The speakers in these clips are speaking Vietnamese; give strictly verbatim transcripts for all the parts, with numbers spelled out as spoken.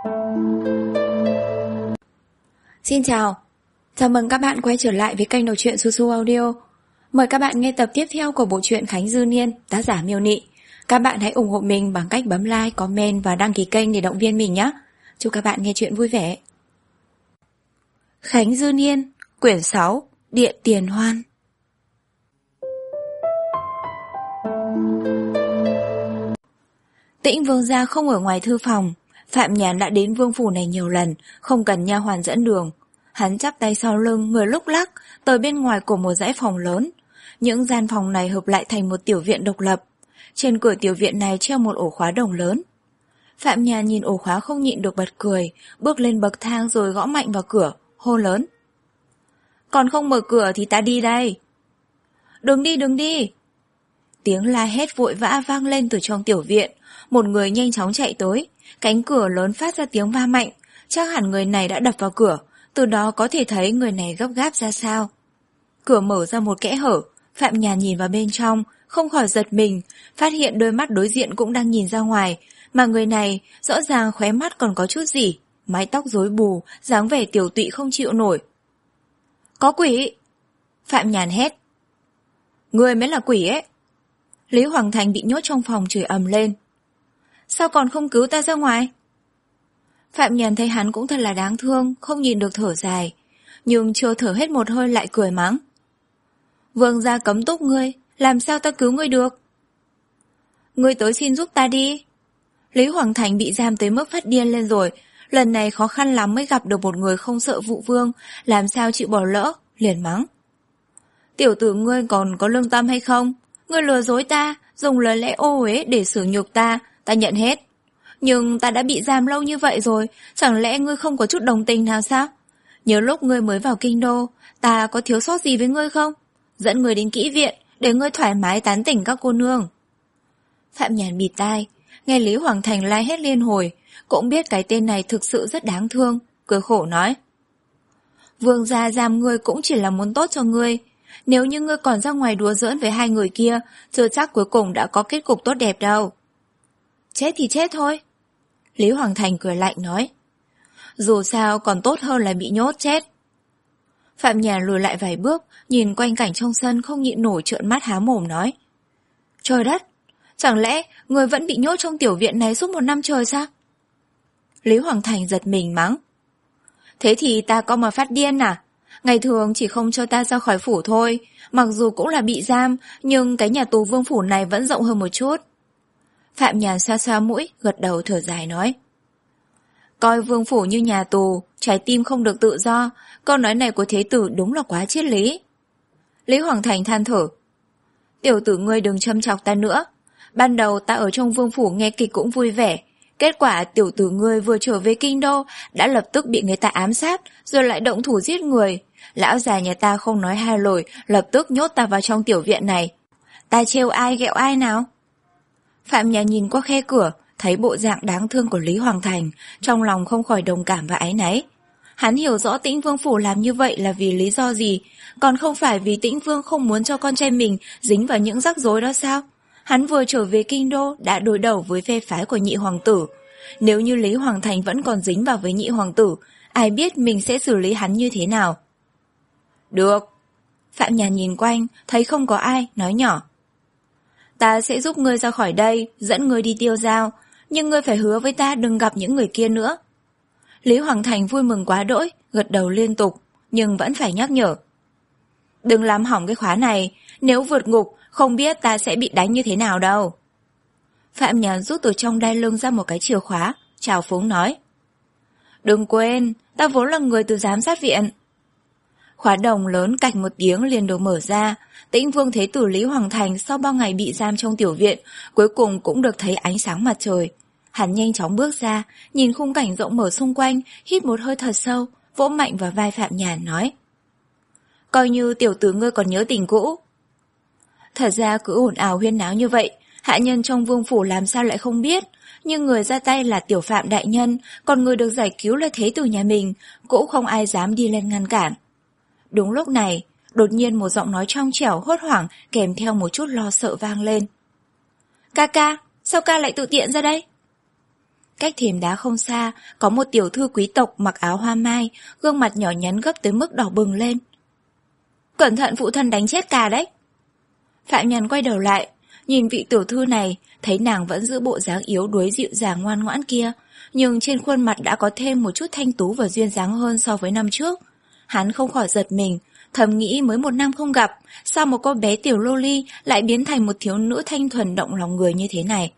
Xin chào, chào mừng các bạn quay trở lại với kênh đọc truyện Su Su Audio. Mời các bạn nghe tập tiếp theo của bộ truyện Khánh Dư Niên, tác giả Miêu Nị. Các bạn hãy ủng hộ mình bằng cách bấm like, comment và đăng ký kênh để động viên mình nhé. Chúc các bạn nghe truyện vui vẻ. Khánh Dư Niên, quyển sáu, Điện Tiền Hoan. Tĩnh Vương gia không ở ngoài thư phòng. Phạm Nhàn đã đến vương phủ này nhiều lần, không cần nha hoàn dẫn đường. Hắn chắp tay sau lưng, người lúc lắc, tới bên ngoài của một dãy phòng lớn. Những gian phòng này hợp lại thành một tiểu viện độc lập. Trên cửa tiểu viện này treo một ổ khóa đồng lớn. Phạm Nhàn nhìn ổ khóa không nhịn được bật cười, bước lên bậc thang rồi gõ mạnh vào cửa, hô lớn. Còn không mở cửa thì ta đi đây. Đừng đi, đừng đi. Tiếng la hét vội vã vang lên từ trong tiểu viện. Một người nhanh chóng chạy tới. Cánh cửa lớn phát ra tiếng va mạnh. Chắc hẳn người này đã đập vào cửa. Từ đó có thể thấy người này gấp gáp ra sao. Cửa mở ra một kẽ hở. Phạm Nhàn nhìn vào bên trong, không khỏi giật mình, phát hiện đôi mắt đối diện cũng đang nhìn ra ngoài. Mà người này rõ ràng khóe mắt còn có chút gì. Mái tóc rối bù, dáng vẻ tiểu tụy không chịu nổi. Có quỷ! Phạm Nhàn hét. Người mới là quỷ ấy. Lý Hoàng Thành bị nhốt trong phòng chửi ầm lên. Sao còn không cứu ta ra ngoài? Phạm Nhàn thấy hắn cũng thật là đáng thương, không nhìn được thở dài. Nhưng chưa thở hết một hơi lại cười mắng. Vương gia cấm túc ngươi, làm sao ta cứu ngươi được? Ngươi tới xin giúp ta đi. Lý Hoàng Thành bị giam tới mức phát điên lên rồi. Lần này khó khăn lắm mới gặp được một người không sợ vụ vương, làm sao chịu bỏ lỡ, liền mắng. Tiểu tử ngươi còn có lương tâm hay không? Ngươi lừa dối ta, dùng lời lẽ ô uế để xử nhục ta, ta nhận hết. Nhưng ta đã bị giam lâu như vậy rồi, chẳng lẽ ngươi không có chút đồng tình nào sao? Nhớ lúc ngươi mới vào kinh đô, ta có thiếu sót gì với ngươi không? Dẫn ngươi đến kỹ viện, để ngươi thoải mái tán tỉnh các cô nương. Phạm Nhàn bịt tai, nghe Lý Hoàng Thành la hét liên hồi, cũng biết cái tên này thực sự rất đáng thương, cười khổ nói. Vương gia giam ngươi cũng chỉ là muốn tốt cho ngươi. Nếu như ngươi còn ra ngoài đùa giỡn với hai người kia, chưa chắc cuối cùng đã có kết cục tốt đẹp đâu. Chết thì chết thôi. Lý Hoàng Thành cười lạnh nói. Dù sao còn tốt hơn là bị nhốt chết. Phạm Nhàn lùi lại vài bước, nhìn quanh cảnh trong sân không nhịn nổi trợn mắt há mồm nói. Trời đất, chẳng lẽ ngươi vẫn bị nhốt trong tiểu viện này suốt một năm trời sao? Lý Hoàng Thành giật mình mắng. Thế thì ta có mà phát điên à? Ngày thường chỉ không cho ta ra khỏi phủ thôi, mặc dù cũng là bị giam, nhưng cái nhà tù vương phủ này vẫn rộng hơn một chút. Phạm Nhàn xoa xoa mũi, gật đầu thở dài nói. Coi vương phủ như nhà tù, trái tim không được tự do, câu nói này của thế tử đúng là quá triết lý. Lý Hoàng Thành than thở. Tiểu tử ngươi đừng châm chọc ta nữa. Ban đầu ta ở trong vương phủ nghe kịch cũng vui vẻ. Kết quả tiểu tử ngươi vừa trở về kinh đô đã lập tức bị người ta ám sát, rồi lại động thủ giết người. Lão già nhà ta không nói hai lời, lập tức nhốt ta vào trong tiểu viện này. Ta trêu ai ghẹo ai nào? Phạm Nhàn nhìn qua khe cửa, thấy bộ dạng đáng thương của Lý Hoàng Thành, trong lòng không khỏi đồng cảm và áy náy. Hắn hiểu rõ Tĩnh Vương phủ làm như vậy là vì lý do gì, còn không phải vì Tĩnh Vương không muốn cho con trai mình dính vào những rắc rối đó sao? Hắn vừa trở về kinh đô đã đối đầu với phe phái của nhị hoàng tử. Nếu như Lý Hoàng Thành vẫn còn dính vào với nhị hoàng tử, ai biết mình sẽ xử lý hắn như thế nào? Được. Phạm Nhàn nhìn quanh, thấy không có ai, nói nhỏ. Ta sẽ giúp ngươi ra khỏi đây, dẫn ngươi đi tiêu dao, nhưng ngươi phải hứa với ta đừng gặp những người kia nữa. Lý Hoàng Thành vui mừng quá đỗi, gật đầu liên tục, nhưng vẫn phải nhắc nhở. Đừng làm hỏng cái khóa này, nếu vượt ngục, không biết ta sẽ bị đánh như thế nào đâu. Phạm Nhàn rút từ trong đai lưng ra một cái chìa khóa, chào phúng nói. Đừng quên, ta vốn là người từ giám sát viện. Khóa đồng lớn cạch một tiếng liền được mở ra. Tĩnh Vương Thế tử Lý Hoàng Thành sau bao ngày bị giam trong tiểu viện, cuối cùng cũng được thấy ánh sáng mặt trời. Hắn nhanh chóng bước ra, nhìn khung cảnh rộng mở xung quanh, hít một hơi thật sâu, vỗ mạnh vào vai Phạm Nhàn nói. Coi như tiểu tử ngươi còn nhớ tình cũ. Thật ra cứ ồn ào huyên náo như vậy, hạ nhân trong vương phủ làm sao lại không biết, nhưng người ra tay là tiểu Phạm đại nhân, còn người được giải cứu là thế tử nhà mình, cũng không ai dám đi lên ngăn cản. Đúng lúc này, đột nhiên một giọng nói trong trẻo hốt hoảng kèm theo một chút lo sợ vang lên. Ca ca, sao ca lại tự tiện ra đây? Cách thềm đá không xa, có một tiểu thư quý tộc mặc áo hoa mai, gương mặt nhỏ nhắn gấp tới mức đỏ bừng lên. Cẩn thận phụ thân đánh chết ca đấy. Phạm Nhàn quay đầu lại, nhìn vị tiểu thư này, thấy nàng vẫn giữ bộ dáng yếu đuối dịu dàng ngoan ngoãn kia, nhưng trên khuôn mặt đã có thêm một chút thanh tú và duyên dáng hơn so với năm trước. Hắn không khỏi giật mình, thầm nghĩ mới một năm không gặp, sao một cô bé tiểu loli lại biến thành một thiếu nữ thanh thuần động lòng người như thế này.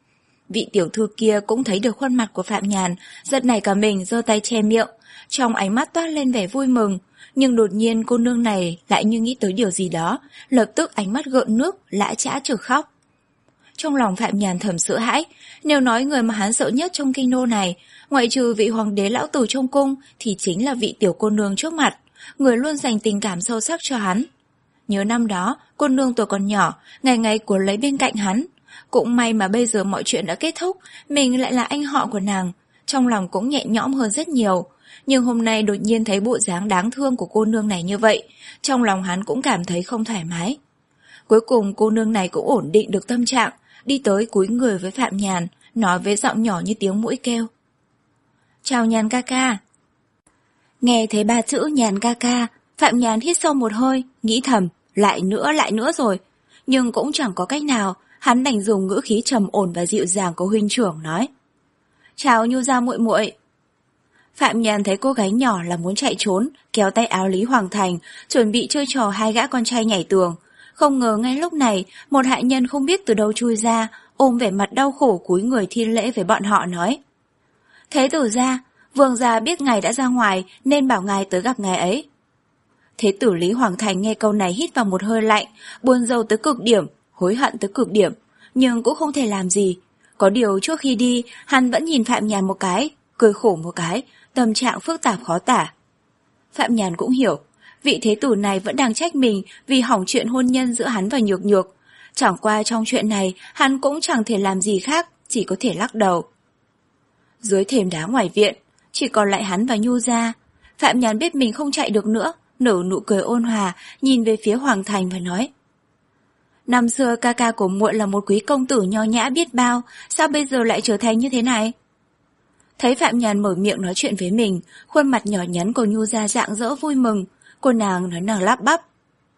Vị tiểu thư kia cũng thấy được khuôn mặt của Phạm Nhàn, giật nảy cả mình, giơ tay che miệng, trong ánh mắt toát lên vẻ vui mừng, nhưng đột nhiên cô nương này lại như nghĩ tới điều gì đó, lập tức ánh mắt gợn nước, lã chã trực khóc. Trong lòng Phạm Nhàn thầm sợ hãi, nếu nói người mà hắn sợ nhất trong kinh đô này, ngoại trừ vị hoàng đế lão tử trong cung, thì chính là vị tiểu cô nương trước mặt, người luôn dành tình cảm sâu sắc cho hắn. Nhớ năm đó, cô nương tuổi còn nhỏ, ngày ngày cuốn lấy bên cạnh hắn. Cũng may mà bây giờ mọi chuyện đã kết thúc, mình lại là anh họ của nàng, trong lòng cũng nhẹ nhõm hơn rất nhiều. Nhưng hôm nay đột nhiên thấy bộ dáng đáng thương của cô nương này như vậy, trong lòng hắn cũng cảm thấy không thoải mái. Cuối cùng cô nương này cũng ổn định được tâm trạng, đi tới cúi người với Phạm Nhàn, nói với giọng nhỏ như tiếng muỗi kêu. Chào Nhàn ca ca. Nghe thấy ba chữ Nhàn ca ca, Phạm Nhàn hít sâu một hơi, nghĩ thầm, lại nữa lại nữa rồi. Nhưng cũng chẳng có cách nào, hắn đành dùng ngữ khí trầm ổn và dịu dàng của huynh trưởng nói. Chào Nhu gia muội muội. Phạm Nhàn thấy cô gái nhỏ là muốn chạy trốn, kéo tay áo Lý Hoàng Thành, chuẩn bị chơi trò hai gã con trai nhảy tường. Không ngờ ngay lúc này, một hạ nhân không biết từ đâu chui ra, ôm vẻ mặt đau khổ cúi người thi lễ với bọn họ nói. Thế tử gia, vương gia biết ngài đã ra ngoài nên bảo ngài tới gặp ngài ấy. Thế tử Lý Hoàng Thành nghe câu này hít vào một hơi lạnh, buồn rầu tới cực điểm, hối hận tới cực điểm, nhưng cũng không thể làm gì. Có điều trước khi đi, hắn vẫn nhìn Phạm Nhàn một cái, cười khổ một cái, tâm trạng phức tạp khó tả. Phạm Nhàn cũng hiểu, vị thế tử này vẫn đang trách mình vì hỏng chuyện hôn nhân giữa hắn và Nhược Nhược. Chẳng qua trong chuyện này, hắn cũng chẳng thể làm gì khác, chỉ có thể lắc đầu. Dưới thềm đá ngoài viện, chỉ còn lại hắn và Nhu gia. Phạm Nhàn biết mình không chạy được nữa, nở nụ cười ôn hòa, nhìn về phía Hoàng Thành và nói. Năm xưa ca ca của muội là một quý công tử nho nhã biết bao, sao bây giờ lại trở thành như thế này? Thấy Phạm Nhàn mở miệng nói chuyện với mình, khuôn mặt nhỏ nhắn của Nhu gia rạng rỡ vui mừng, cô nàng nói nàng lắp bắp.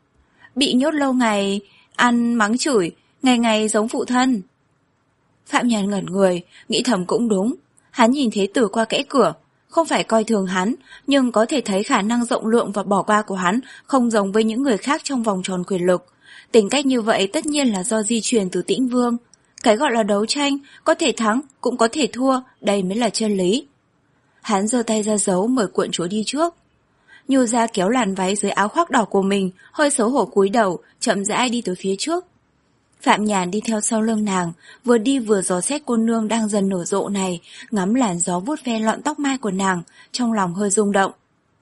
Bị nhốt lâu ngày, ăn mắng chửi, ngày ngày giống phụ thân. Phạm Nhàn ngẩn người, nghĩ thầm cũng đúng. Hắn nhìn thế tử qua kẽ cửa, không phải coi thường hắn, nhưng có thể thấy khả năng rộng lượng và bỏ qua của hắn không giống với những người khác trong vòng tròn quyền lực. Tính cách như vậy tất nhiên là do di truyền từ Tĩnh Vương. Cái gọi là đấu tranh, có thể thắng, cũng có thể thua, đây mới là chân lý. Hắn giơ tay ra dấu mời quận chúa đi trước. Nhu gia kéo làn váy dưới áo khoác đỏ của mình, hơi xấu hổ cúi đầu, chậm rãi đi tới phía trước. Phạm Nhàn đi theo sau lưng nàng, vừa đi vừa dò xét cô nương đang dần nở rộ này, ngắm làn gió vuốt ve lọn tóc mai của nàng, trong lòng hơi rung động.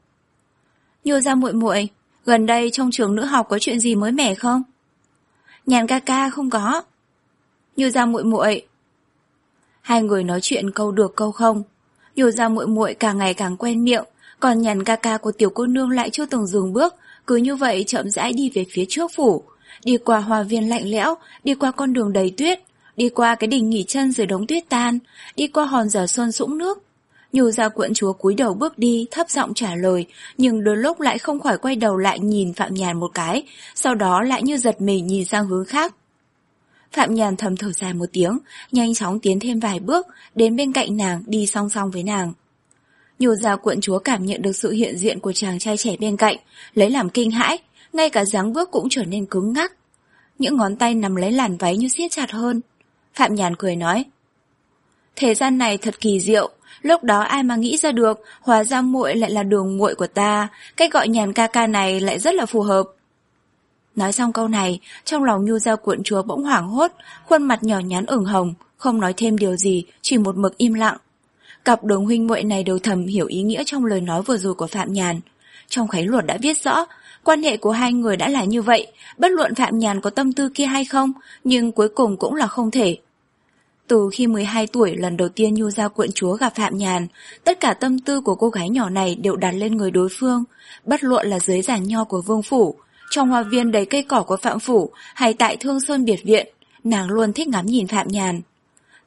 Nhu gia muội muội, gần đây trong trường nữ học có chuyện gì mới mẻ không? Nhàn ca ca không có. Nhu gia muội muội. Hai người nói chuyện câu được câu không. Nhu gia muội muội càng ngày càng quen miệng, còn Nhàn ca ca của tiểu cô nương lại chưa từng dừng bước, cứ như vậy chậm rãi đi về phía trước phủ, đi qua hoa viên lạnh lẽo, đi qua con đường đầy tuyết, đi qua cái đình nghỉ chân dưới đống tuyết tan, đi qua hòn giở xuân sũng nước. Nhu gia quận chúa cúi đầu bước đi, thấp giọng trả lời, nhưng đôi lúc lại không khỏi quay đầu lại nhìn Phạm Nhàn một cái, sau đó lại như giật mình nhìn sang hướng khác. Phạm Nhàn thầm thở dài một tiếng, nhanh chóng tiến thêm vài bước, đến bên cạnh nàng, đi song song với nàng. Nhu gia quận chúa cảm nhận được sự hiện diện của chàng trai trẻ bên cạnh, lấy làm kinh hãi, ngay cả dáng bước cũng trở nên cứng ngắc. Những ngón tay nắm lấy làn váy như siết chặt hơn. Phạm Nhàn cười nói. Thế gian này thật kỳ diệu, lúc đó ai mà nghĩ ra được, hóa ra muội lại là đường muội của ta, cách gọi Nhàn ca ca này lại rất là phù hợp. Nói xong câu này, trong lòng Nhu gia quận chúa bỗng hoảng hốt, khuôn mặt nhỏ nhắn ửng hồng, không nói thêm điều gì, chỉ một mực im lặng. Cặp đường huynh muội này đều thầm hiểu ý nghĩa trong lời nói vừa rồi của Phạm Nhàn. Trong khế luật đã viết rõ, quan hệ của hai người đã là như vậy, bất luận Phạm Nhàn có tâm tư kia hay không, nhưng cuối cùng cũng là không thể. Từ khi mười hai tuổi lần đầu tiên Nhu gia quận chúa gặp Phạm Nhàn, tất cả tâm tư của cô gái nhỏ này đều đặt lên người đối phương, bất luận là dưới giàn nho của vương phủ, trong hoa viên đầy cây cỏ của Phạm phủ hay tại Thương Sơn biệt viện, nàng luôn thích ngắm nhìn Phạm Nhàn.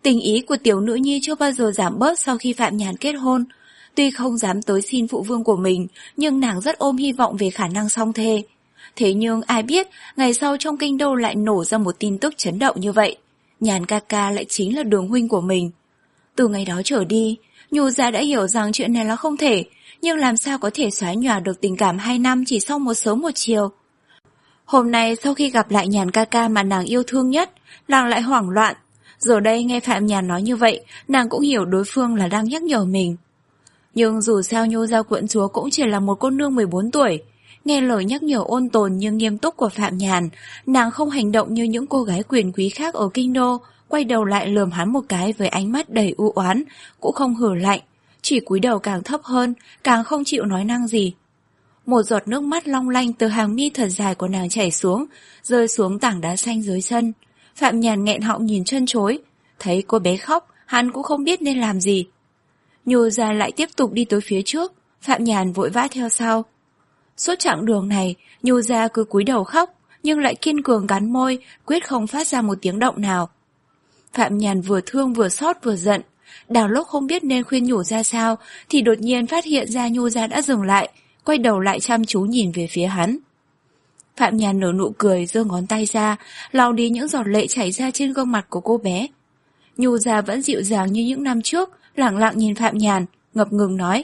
Tình ý của tiểu nữ nhi chưa bao giờ giảm bớt sau khi Phạm Nhàn kết hôn. Tuy không dám tới xin phụ vương của mình, nhưng nàng rất ôm hy vọng về khả năng song thê. Thế nhưng ai biết, ngày sau trong kinh đô lại nổ ra một tin tức chấn động như vậy. Nhàn ca ca lại chính là Đường huynh của mình. Từ ngày đó trở đi, Nhu gia đã hiểu rằng chuyện này là không thể, nhưng làm sao có thể xóa nhòa được tình cảm hai năm chỉ sau một sớm một chiều. Hôm nay sau khi gặp lại Nhàn ca ca mà nàng yêu thương nhất, nàng lại hoảng loạn. Giờ đây nghe Phạm Nhàn nói như vậy, nàng cũng hiểu đối phương là đang nhắc nhở mình. Nhưng dù sao Nhu gia quận chúa cũng chỉ là một cô nương mười bốn tuổi. Nghe lời nhắc nhở ôn tồn nhưng nghiêm túc của Phạm Nhàn, nàng không hành động như những cô gái quyền quý khác ở kinh đô, quay đầu lại lườm hắn một cái với ánh mắt đầy u oán, cũng không hử lạnh, chỉ cúi đầu càng thấp hơn, càng không chịu nói năng gì. Một giọt nước mắt long lanh từ hàng mi thật dài của nàng chảy xuống, rơi xuống tảng đá xanh dưới chân. Phạm Nhàn nghẹn họng nhìn chân chối, thấy cô bé khóc, hắn cũng không biết nên làm gì. Nhu gia lại tiếp tục đi tới phía trước, Phạm Nhàn vội vã theo sau. Suốt chặng đường này, Nhu gia cứ cúi đầu khóc, nhưng lại kiên cường cắn môi, quyết không phát ra một tiếng động nào. Phạm Nhàn vừa thương vừa xót vừa giận, đào lúc không biết nên khuyên nhủ ra sao, thì đột nhiên phát hiện ra Nhu gia đã dừng lại, quay đầu lại chăm chú nhìn về phía hắn. Phạm Nhàn nở nụ cười, giơ ngón tay ra, lau đi những giọt lệ chảy ra trên gương mặt của cô bé. Nhu gia vẫn dịu dàng như những năm trước, lẳng lặng nhìn Phạm Nhàn, ngập ngừng nói: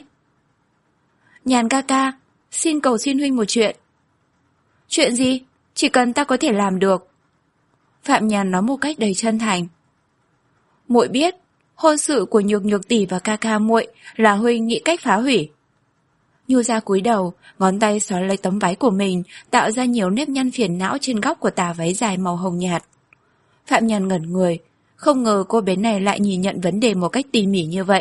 Nhàn ca ca, xin cầu xin huynh một chuyện. Chuyện gì? Chỉ cần ta có thể làm được. Phạm Nhàn nói một cách đầy chân thành. Muội biết, hôn sự của Nhược Nhược tỷ và ca ca muội là huynh nghĩ cách phá hủy. Nhu gia cúi đầu, ngón tay xóa lấy tấm váy của mình, tạo ra nhiều nếp nhăn phiền não trên góc của tà váy dài màu hồng nhạt. Phạm Nhàn ngẩn người, không ngờ cô bé này lại nhìn nhận vấn đề một cách tỉ mỉ như vậy.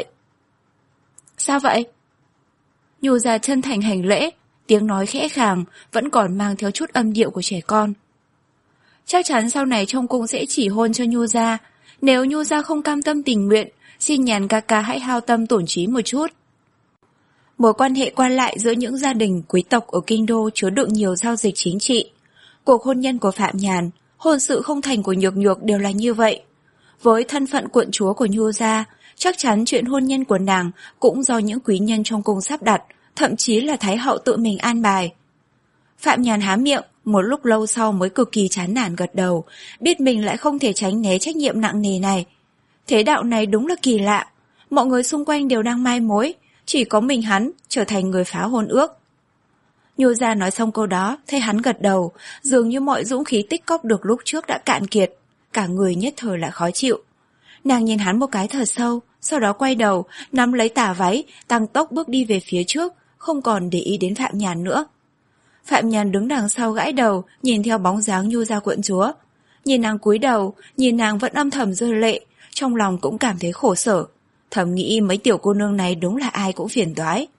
Sao vậy? Nhu gia chân thành hành lễ, tiếng nói khẽ khàng, vẫn còn mang theo chút âm điệu của trẻ con. Chắc chắn sau này trong cung sẽ chỉ hôn cho Nhu gia. Nếu Nhu gia không cam tâm tình nguyện, xin Nhàn ca ca hãy hao tâm tổn trí một chút. Mối quan hệ qua lại giữa những gia đình quý tộc ở kinh đô chứa đựng nhiều giao dịch chính trị. Cuộc hôn nhân của Phạm Nhàn, hôn sự không thành của Nhược Nhược đều là như vậy. Với thân phận quận chúa của Nhu gia, chắc chắn chuyện hôn nhân của nàng cũng do những quý nhân trong cung sắp đặt, thậm chí là Thái hậu tự mình an bài. Phạm Nhàn há miệng, một lúc lâu sau mới cực kỳ chán nản gật đầu, biết mình lại không thể tránh né trách nhiệm nặng nề này. Thế đạo này đúng là kỳ lạ, mọi người xung quanh đều đang mai mối, chỉ có mình hắn trở thành người phá hôn ước. Nhu gia nói xong câu đó, thấy hắn gật đầu, dường như mọi dũng khí tích cóp được lúc trước đã cạn kiệt, cả người nhất thời lại khó chịu. Nàng nhìn hắn một cái thật sâu, sau đó quay đầu, nắm lấy tà váy, tăng tốc bước đi về phía trước, không còn để ý đến Phạm Nhàn nữa. Phạm Nhàn đứng đằng sau gãi đầu, nhìn theo bóng dáng Nhu gia quận chúa. Nhìn nàng cúi đầu, nhìn nàng vẫn âm thầm rơi lệ, trong lòng cũng cảm thấy khổ sở. Thầm nghĩ mấy tiểu cô nương này đúng là ai cũng phiền toái.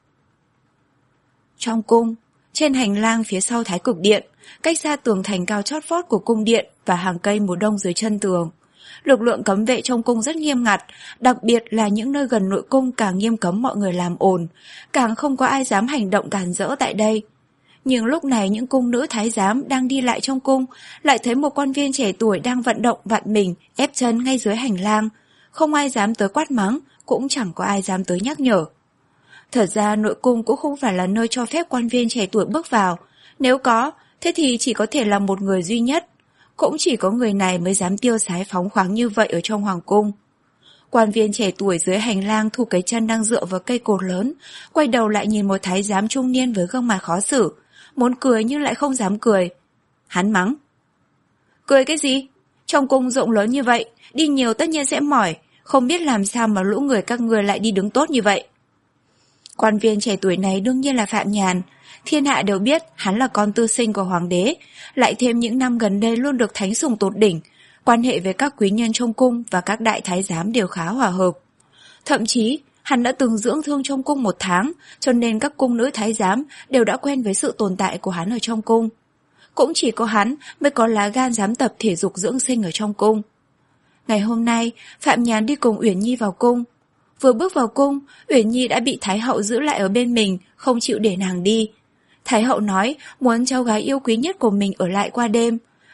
Trong cung, trên hành lang phía sau Thái Cực Điện, cách xa tường thành cao chót vót của cung điện và hàng cây mùa đông dưới chân tường. Lực lượng cấm vệ trong cung rất nghiêm ngặt, đặc biệt là những nơi gần nội cung càng nghiêm cấm mọi người làm ồn, càng không có ai dám hành động cản rỡ tại đây. Nhưng lúc này những cung nữ thái giám đang đi lại trong cung lại thấy một quan viên trẻ tuổi đang vận động vặn mình, ép chân ngay dưới hành lang. Không ai dám tới quát mắng, cũng chẳng có ai dám tới nhắc nhở. Thật ra nội cung cũng không phải là nơi cho phép quan viên trẻ tuổi bước vào. Nếu có, thế thì chỉ có thể là một người duy nhất. Cũng chỉ có người này mới dám tiêu sái phóng khoáng như vậy ở trong hoàng cung. Quan viên trẻ tuổi dưới hành lang thu cái chân đang dựa vào cây cột lớn, quay đầu lại nhìn một thái giám trung niên với gương mặt khó xử, muốn cười nhưng lại không dám cười. Hắn mắng. Cười cái gì? Trong cung rộng lớn như vậy, đi nhiều tất nhiên sẽ mỏi, không biết làm sao mà lũ người các ngươi lại đi đứng tốt như vậy. Quan viên trẻ tuổi này đương nhiên là Phạm Nhàn. Thiên hạ đều biết hắn là con tư sinh của hoàng đế, lại thêm những năm gần đây luôn được thánh sủng tột đỉnh, quan hệ với các quý nhân trong cung và các đại thái giám đều khá hòa hợp. Thậm chí, hắn đã từng dưỡng thương trong cung một tháng, cho nên các cung nữ thái giám đều đã quen với sự tồn tại của hắn ở trong cung. Cũng chỉ có hắn mới có lá gan dám tập thể dục dưỡng sinh ở trong cung. Ngày hôm nay, Phạm Nhàn đi cùng Uyển Nhi vào cung. Vừa bước vào cung, Uyển Nhi đã bị Thái hậu giữ lại ở bên mình, không chịu để nàng đi. Thái hậu nói muốn cháu gái yêu quý nhất của mình ở lại qua đêm.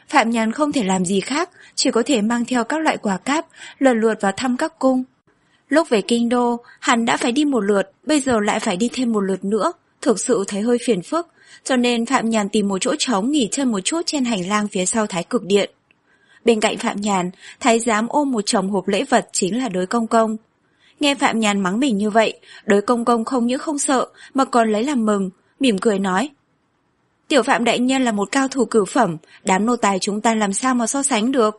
Phạm Nhàn không thể làm gì khác, chỉ có thể mang theo các loại quà cáp, lần lượt vào thăm các cung. Lúc về kinh đô, hắn đã phải đi một lượt, bây giờ lại phải đi thêm một lượt nữa, thực sự thấy hơi phiền phức, cho nên Phạm Nhàn tìm một chỗ trống nghỉ chân một chút trên hành lang phía sau Thái Cực Điện. Bên cạnh Phạm Nhàn, Thái giám ôm một chồng hộp lễ vật chính là Đới Công Công. Nghe Phạm Nhàn mắng mình như vậy, Đới Công Công không những không sợ mà còn lấy làm mừng, mỉm cười nói: Tiểu Phạm đại nhân là một cao thủ cửu phẩm, đám nô tài chúng ta làm sao mà so sánh được.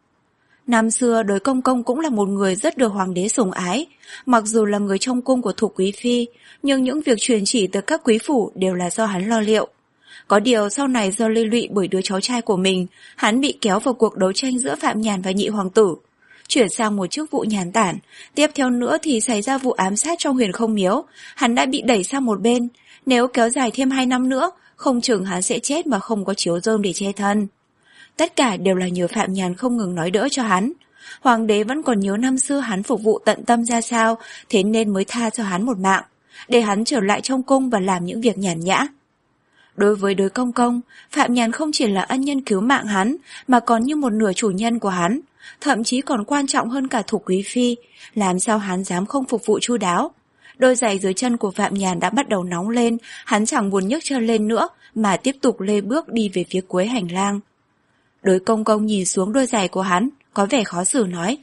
Năm xưa Đới Công Công cũng là một người rất được hoàng đế sủng ái, mặc dù là người trong cung của Thục Quý Phi, nhưng những việc truyền chỉ từ các quý phủ đều là do hắn lo liệu. Có điều sau này do liên lụy bởi đứa cháu trai của mình, hắn bị kéo vào cuộc đấu tranh giữa Phạm Nhàn và nhị hoàng tử, chuyển sang một chức vụ nhàn tản, tiếp theo nữa thì xảy ra vụ ám sát trong Huyền Không Miếu, hắn đã bị đẩy sang một bên, nếu kéo dài thêm hai năm nữa, không chừng hắn sẽ chết mà không có chiếu rơm để che thân. Tất cả đều là nhờ Phạm Nhàn không ngừng nói đỡ cho hắn. Hoàng đế vẫn còn nhớ năm xưa hắn phục vụ tận tâm ra sao, thế nên mới tha cho hắn một mạng, để hắn trở lại trong cung và làm những việc nhàn nhã. Đối với Đới Công Công, Phạm Nhàn không chỉ là ân nhân cứu mạng hắn, mà còn như một nửa chủ nhân của hắn, thậm chí còn quan trọng hơn cả Thục Quý Phi, làm sao hắn dám không phục vụ chu đáo. Đôi giày dưới chân của Phạm Nhàn đã bắt đầu nóng lên, hắn chẳng buồn nhấc chân lên nữa, mà tiếp tục lê bước đi về phía cuối hành lang. Đới Công Công nhìn xuống đôi giày của hắn, có vẻ khó xử nói: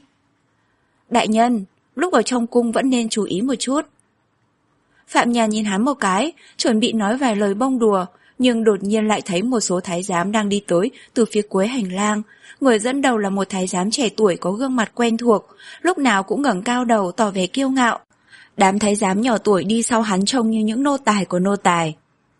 Đại nhân, lúc ở trong cung vẫn nên chú ý một chút. Phạm Nhàn nhìn hắn một cái, chuẩn bị nói vài lời bông đùa, nhưng đột nhiên lại thấy một số thái giám đang đi tới từ phía cuối hành lang. Người dẫn đầu là một thái giám trẻ tuổi có gương mặt quen thuộc, lúc nào cũng ngẩng cao đầu tỏ vẻ kiêu ngạo. Đám thái giám nhỏ tuổi đi sau hắn trông như những nô tài của nô tài.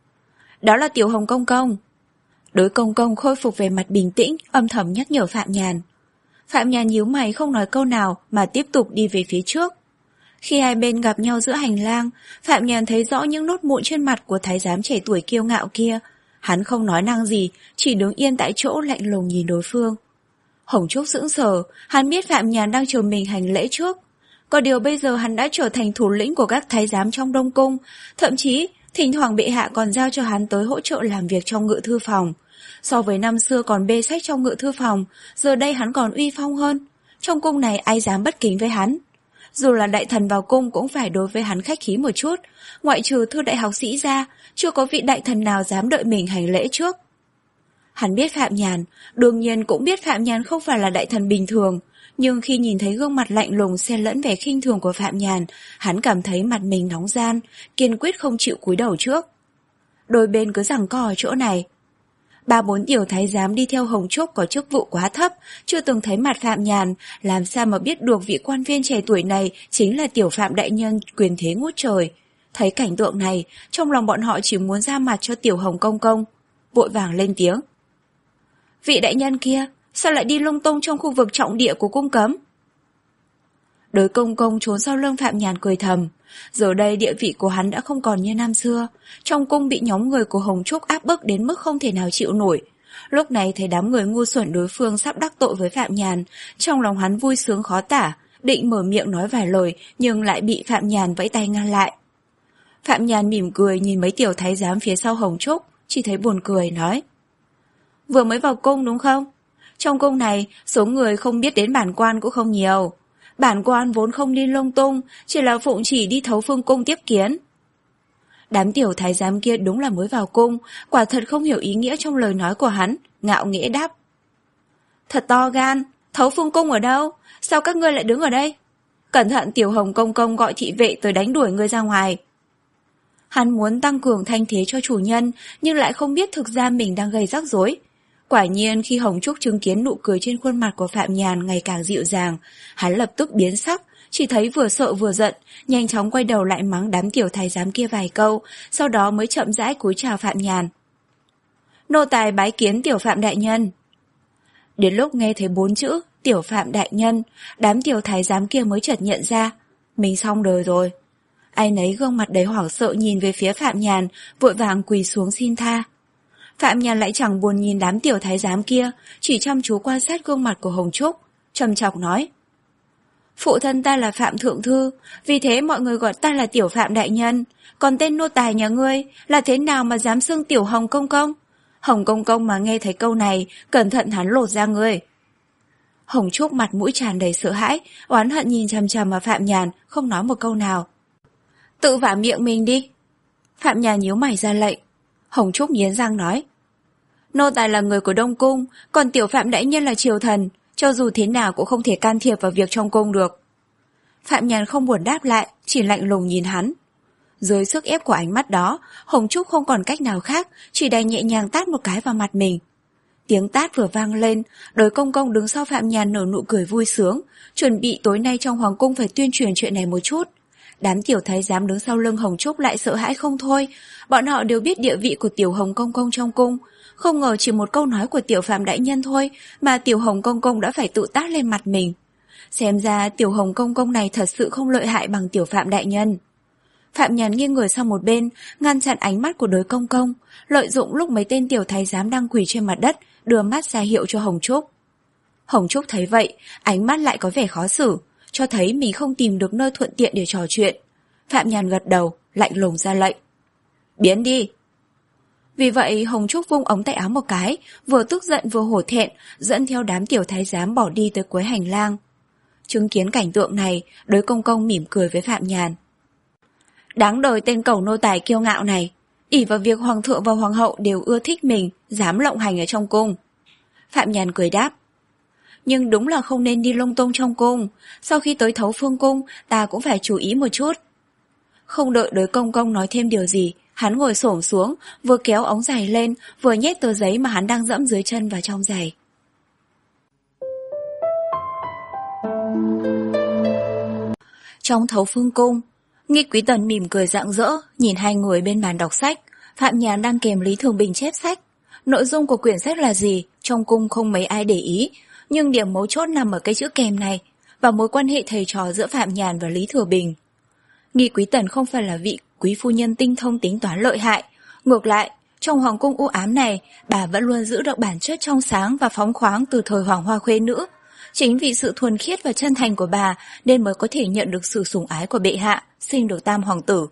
Đó là Tiểu Hồng Công Công. Đới Công Công khôi phục về mặt bình tĩnh, âm thầm nhắc nhở Phạm Nhàn. Phạm Nhàn nhíu mày không nói câu nào mà tiếp tục đi về phía trước. Khi hai bên gặp nhau giữa hành lang, Phạm Nhàn thấy rõ những nốt mụn trên mặt của thái giám trẻ tuổi kiêu ngạo kia. Hắn không nói năng gì, chỉ đứng yên tại chỗ lạnh lùng nhìn đối phương. Hồng Trúc sững sờ, hắn biết Phạm Nhàn đang chờ mình hành lễ trước. Có điều bây giờ hắn đã trở thành thủ lĩnh của các thái giám trong Đông Cung, thậm chí thỉnh thoảng bệ hạ còn giao cho hắn tới hỗ trợ làm việc trong ngự thư phòng. So với năm xưa còn bê sách trong ngự thư phòng, giờ đây hắn còn uy phong hơn. Trong cung này ai dám bất kính với hắn. Dù là đại thần vào cung cũng phải đối với hắn khách khí một chút, ngoại trừ thư đại học sĩ ra, chưa có vị đại thần nào dám đợi mình hành lễ trước. Hắn biết Phạm Nhàn, đương nhiên cũng biết Phạm Nhàn không phải là đại thần bình thường, nhưng khi nhìn thấy gương mặt lạnh lùng xen lẫn vẻ khinh thường của Phạm Nhàn, hắn cảm thấy mặt mình nóng gian, kiên quyết không chịu cúi đầu trước. Đôi bên cứ giằng co ở chỗ này. Ba bốn tiểu thái giám đi theo Hồng Trúc có chức vụ quá thấp, chưa từng thấy mặt Phạm Nhàn, làm sao mà biết được vị quan viên trẻ tuổi này chính là Tiểu Phạm đại nhân quyền thế ngút trời. Thấy cảnh tượng này, trong lòng bọn họ chỉ muốn ra mặt cho Tiểu Hồng Công Công, vội vàng lên tiếng. Vị đại nhân kia, sao lại đi lung tung trong khu vực trọng địa của cung cấm? Đới Công Công trốn sau lưng Phạm Nhàn cười thầm. Giờ đây địa vị của hắn đã không còn như năm xưa, trong cung bị nhóm người của Hồng Trúc áp bức đến mức không thể nào chịu nổi. Lúc này thấy đám người ngu xuẩn đối phương sắp đắc tội với Phạm Nhàn, trong lòng hắn vui sướng khó tả, định mở miệng nói vài lời nhưng lại bị Phạm Nhàn vẫy tay ngăn lại. Phạm Nhàn mỉm cười nhìn mấy tiểu thái giám phía sau Hồng Trúc, chỉ thấy buồn cười nói: Vừa mới vào cung đúng không? Trong cung này, số người không biết đến bản quan cũng không nhiều. Bản quan vốn không đi lung tung, chỉ là phụng chỉ đi thấu phương cung tiếp kiến. Đám tiểu thái giám kia đúng là mới vào cung, quả thật không hiểu ý nghĩa trong lời nói của hắn, ngạo nghễ đáp. Thật to gan, thấu phương cung ở đâu? Sao các ngươi lại đứng ở đây? Cẩn thận Tiểu Hồng Công Công gọi thị vệ tới đánh đuổi ngươi ra ngoài. Hắn muốn tăng cường thanh thế cho chủ nhân, nhưng lại không biết thực ra mình đang gây rắc rối. Quả nhiên khi Hồng Trúc chứng kiến nụ cười trên khuôn mặt của Phạm Nhàn ngày càng dịu dàng, hắn lập tức biến sắc, chỉ thấy vừa sợ vừa giận, nhanh chóng quay đầu lại mắng đám tiểu thái giám kia vài câu, sau đó mới chậm rãi cúi chào Phạm Nhàn. Nô tài bái kiến Tiểu Phạm đại nhân. Đến lúc nghe thấy bốn chữ Tiểu Phạm đại nhân, đám tiểu thái giám kia mới chợt nhận ra, mình xong đời rồi. Ai nấy gương mặt đầy hoảng sợ nhìn về phía Phạm Nhàn, vội vàng quỳ xuống xin tha. Phạm Nhàn lại chẳng buồn nhìn đám tiểu thái giám kia, chỉ chăm chú quan sát gương mặt của Hồng Trúc, trầm trọng nói. Phụ thân ta là Phạm Thượng Thư, vì thế mọi người gọi ta là Tiểu Phạm đại nhân, còn tên nô tài nhà ngươi là thế nào mà dám xưng Tiểu Hồng Công Công? Hồng công công mà nghe thấy câu này, cẩn thận hắn lột da ngươi. Hồng Trúc mặt mũi tràn đầy sợ hãi, oán hận nhìn chằm chằm vào Phạm Nhàn, không nói một câu nào. Tự vả miệng mình đi. Phạm Nhàn nhíu mày ra lệnh. Hồng Trúc nghiến răng nói. Nô tài là người của Đông Cung, còn tiểu Phạm đại nhân là triều thần, cho dù thế nào cũng không thể can thiệp vào việc trong cung được. Phạm Nhàn không buồn đáp lại, chỉ lạnh lùng nhìn hắn. Dưới sức ép của ánh mắt đó, Hồng Trúc không còn cách nào khác, chỉ đành nhẹ nhàng tát một cái vào mặt mình. Tiếng tát vừa vang lên, Đới công công đứng sau Phạm Nhàn nở nụ cười vui sướng, chuẩn bị tối nay trong hoàng cung phải tuyên truyền chuyện này một chút. Đám tiểu thái giám đứng sau lưng Hồng Trúc lại sợ hãi không thôi, bọn họ đều biết địa vị của tiểu Hồng công công trong cung, không ngờ chỉ một câu nói của tiểu Phạm đại nhân thôi mà tiểu Hồng công công đã phải tự tát lên mặt mình. Xem ra tiểu Hồng công công này thật sự không lợi hại bằng tiểu Phạm đại nhân. Phạm Nhàn nghiêng người sang một bên, ngăn chặn ánh mắt của Đới công công, lợi dụng lúc mấy tên tiểu thái giám đang quỳ trên mặt đất, đưa mắt ra hiệu cho Hồng Trúc. Hồng Trúc thấy vậy, ánh mắt lại có vẻ khó xử, cho thấy mình không tìm được nơi thuận tiện để trò chuyện. Phạm Nhàn gật đầu, lạnh lùng ra lệnh. Biến đi! Vì vậy Hồng Trúc vung ống tay áo một cái, vừa tức giận vừa hổ thẹn, dẫn theo đám tiểu thái giám bỏ đi tới cuối hành lang. Chứng kiến cảnh tượng này, Đới công công mỉm cười với Phạm Nhàn. Đáng đời tên cẩu nô tài kiêu ngạo này, ỷ vào việc hoàng thượng và hoàng hậu đều ưa thích mình, dám lộng hành ở trong cung. Phạm Nhàn cười đáp. Nhưng đúng là không nên đi lung tung trong cung, sau khi tới Thấu Phương cung, ta cũng phải chú ý một chút. Không đợi Đới công công nói thêm điều gì, hắn ngồi xổm xuống, vừa kéo ống giày lên, vừa nhét tờ giấy mà hắn đang dẫm dưới chân vào trong giày. Trong Thấu Phương cung, Nghi Quý Tần mỉm cười rạng rỡ, nhìn hai người bên bàn đọc sách. Phạm Nhàn đang kèm Lý Thừa Bình chép sách. Nội dung của quyển sách là gì, trong cung không mấy ai để ý, nhưng điểm mấu chốt nằm ở cái chữ kèm này, và mối quan hệ thầy trò giữa Phạm Nhàn và Lý Thừa Bình. Nghi Quý Tần không phải là vị quý phu nhân tinh thông tính toán lợi hại. Ngược lại, trong hoàng cung u ám này, bà vẫn luôn giữ được bản chất trong sáng và phóng khoáng từ thời Hoàng Hoa Khuê Nữ. Chính vì sự thuần khiết và chân thành của bà nên mới có thể nhận được sự sủng ái của bệ hạ, sinh được tam hoàng tử.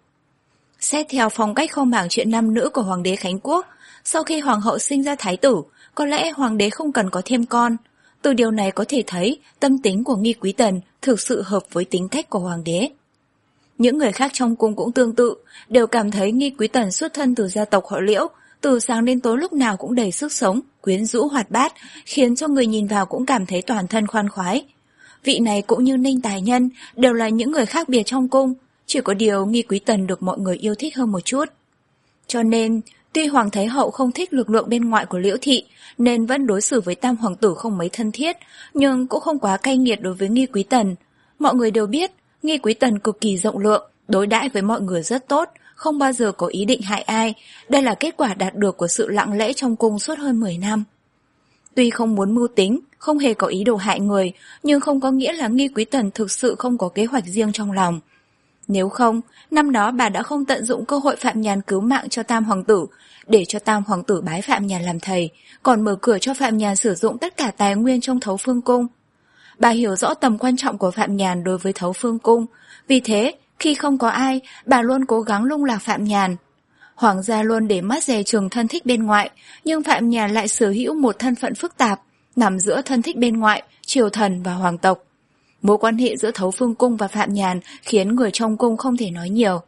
Xét theo phong cách không màng chuyện nam nữ của hoàng đế Khánh Quốc, sau khi hoàng hậu sinh ra thái tử, có lẽ hoàng đế không cần có thêm con. Từ điều này có thể thấy tâm tính của Nghi Quý Tần thực sự hợp với tính cách của hoàng đế. Những người khác trong cung cũng tương tự, đều cảm thấy Nghi Quý Tần xuất thân từ gia tộc họ Liễu, từ sáng đến tối lúc nào cũng đầy sức sống, quyến rũ hoạt bát, khiến cho người nhìn vào cũng cảm thấy toàn thân khoan khoái. Vị này cũng như Ninh Tài Nhân đều là những người khác biệt trong cung, chỉ có điều Nghi Quý Tần được mọi người yêu thích hơn một chút. Cho nên, tuy Hoàng Thái Hậu không thích lực lượng bên ngoài của Liễu Thị, nên vẫn đối xử với tam hoàng tử không mấy thân thiết, nhưng cũng không quá cay nghiệt đối với Nghi Quý Tần. Mọi người đều biết, Nghi Quý Tần cực kỳ rộng lượng, đối đãi với mọi người rất tốt, không bao giờ có ý định hại ai. Đây là kết quả đạt được của sự lặng lẽ trong cung suốt hơn mười năm. Tuy không muốn mưu tính, không hề có ý đồ hại người, nhưng không có nghĩa là Nghi Quý Tần thực sự không có kế hoạch riêng trong lòng. Nếu không, năm đó bà đã không tận dụng cơ hội Phạm Nhàn cứu mạng cho tam hoàng tử, để cho tam hoàng tử bái Phạm Nhàn làm thầy, còn mở cửa cho Phạm Nhàn sử dụng tất cả tài nguyên trong Thấu Phương cung. Bà hiểu rõ tầm quan trọng của Phạm Nhàn đối với Thấu Phương cung, vì thế, khi không có ai, bà luôn cố gắng lung lạc Phạm Nhàn. Hoàng gia luôn để mắt dè chừng thân thích bên ngoại, nhưng Phạm Nhàn lại sở hữu một thân phận phức tạp, nằm giữa thân thích bên ngoại, triều thần và hoàng tộc. Mối quan hệ giữa Thấu Phương cung và Phạm Nhàn khiến người trong cung không thể nói nhiều.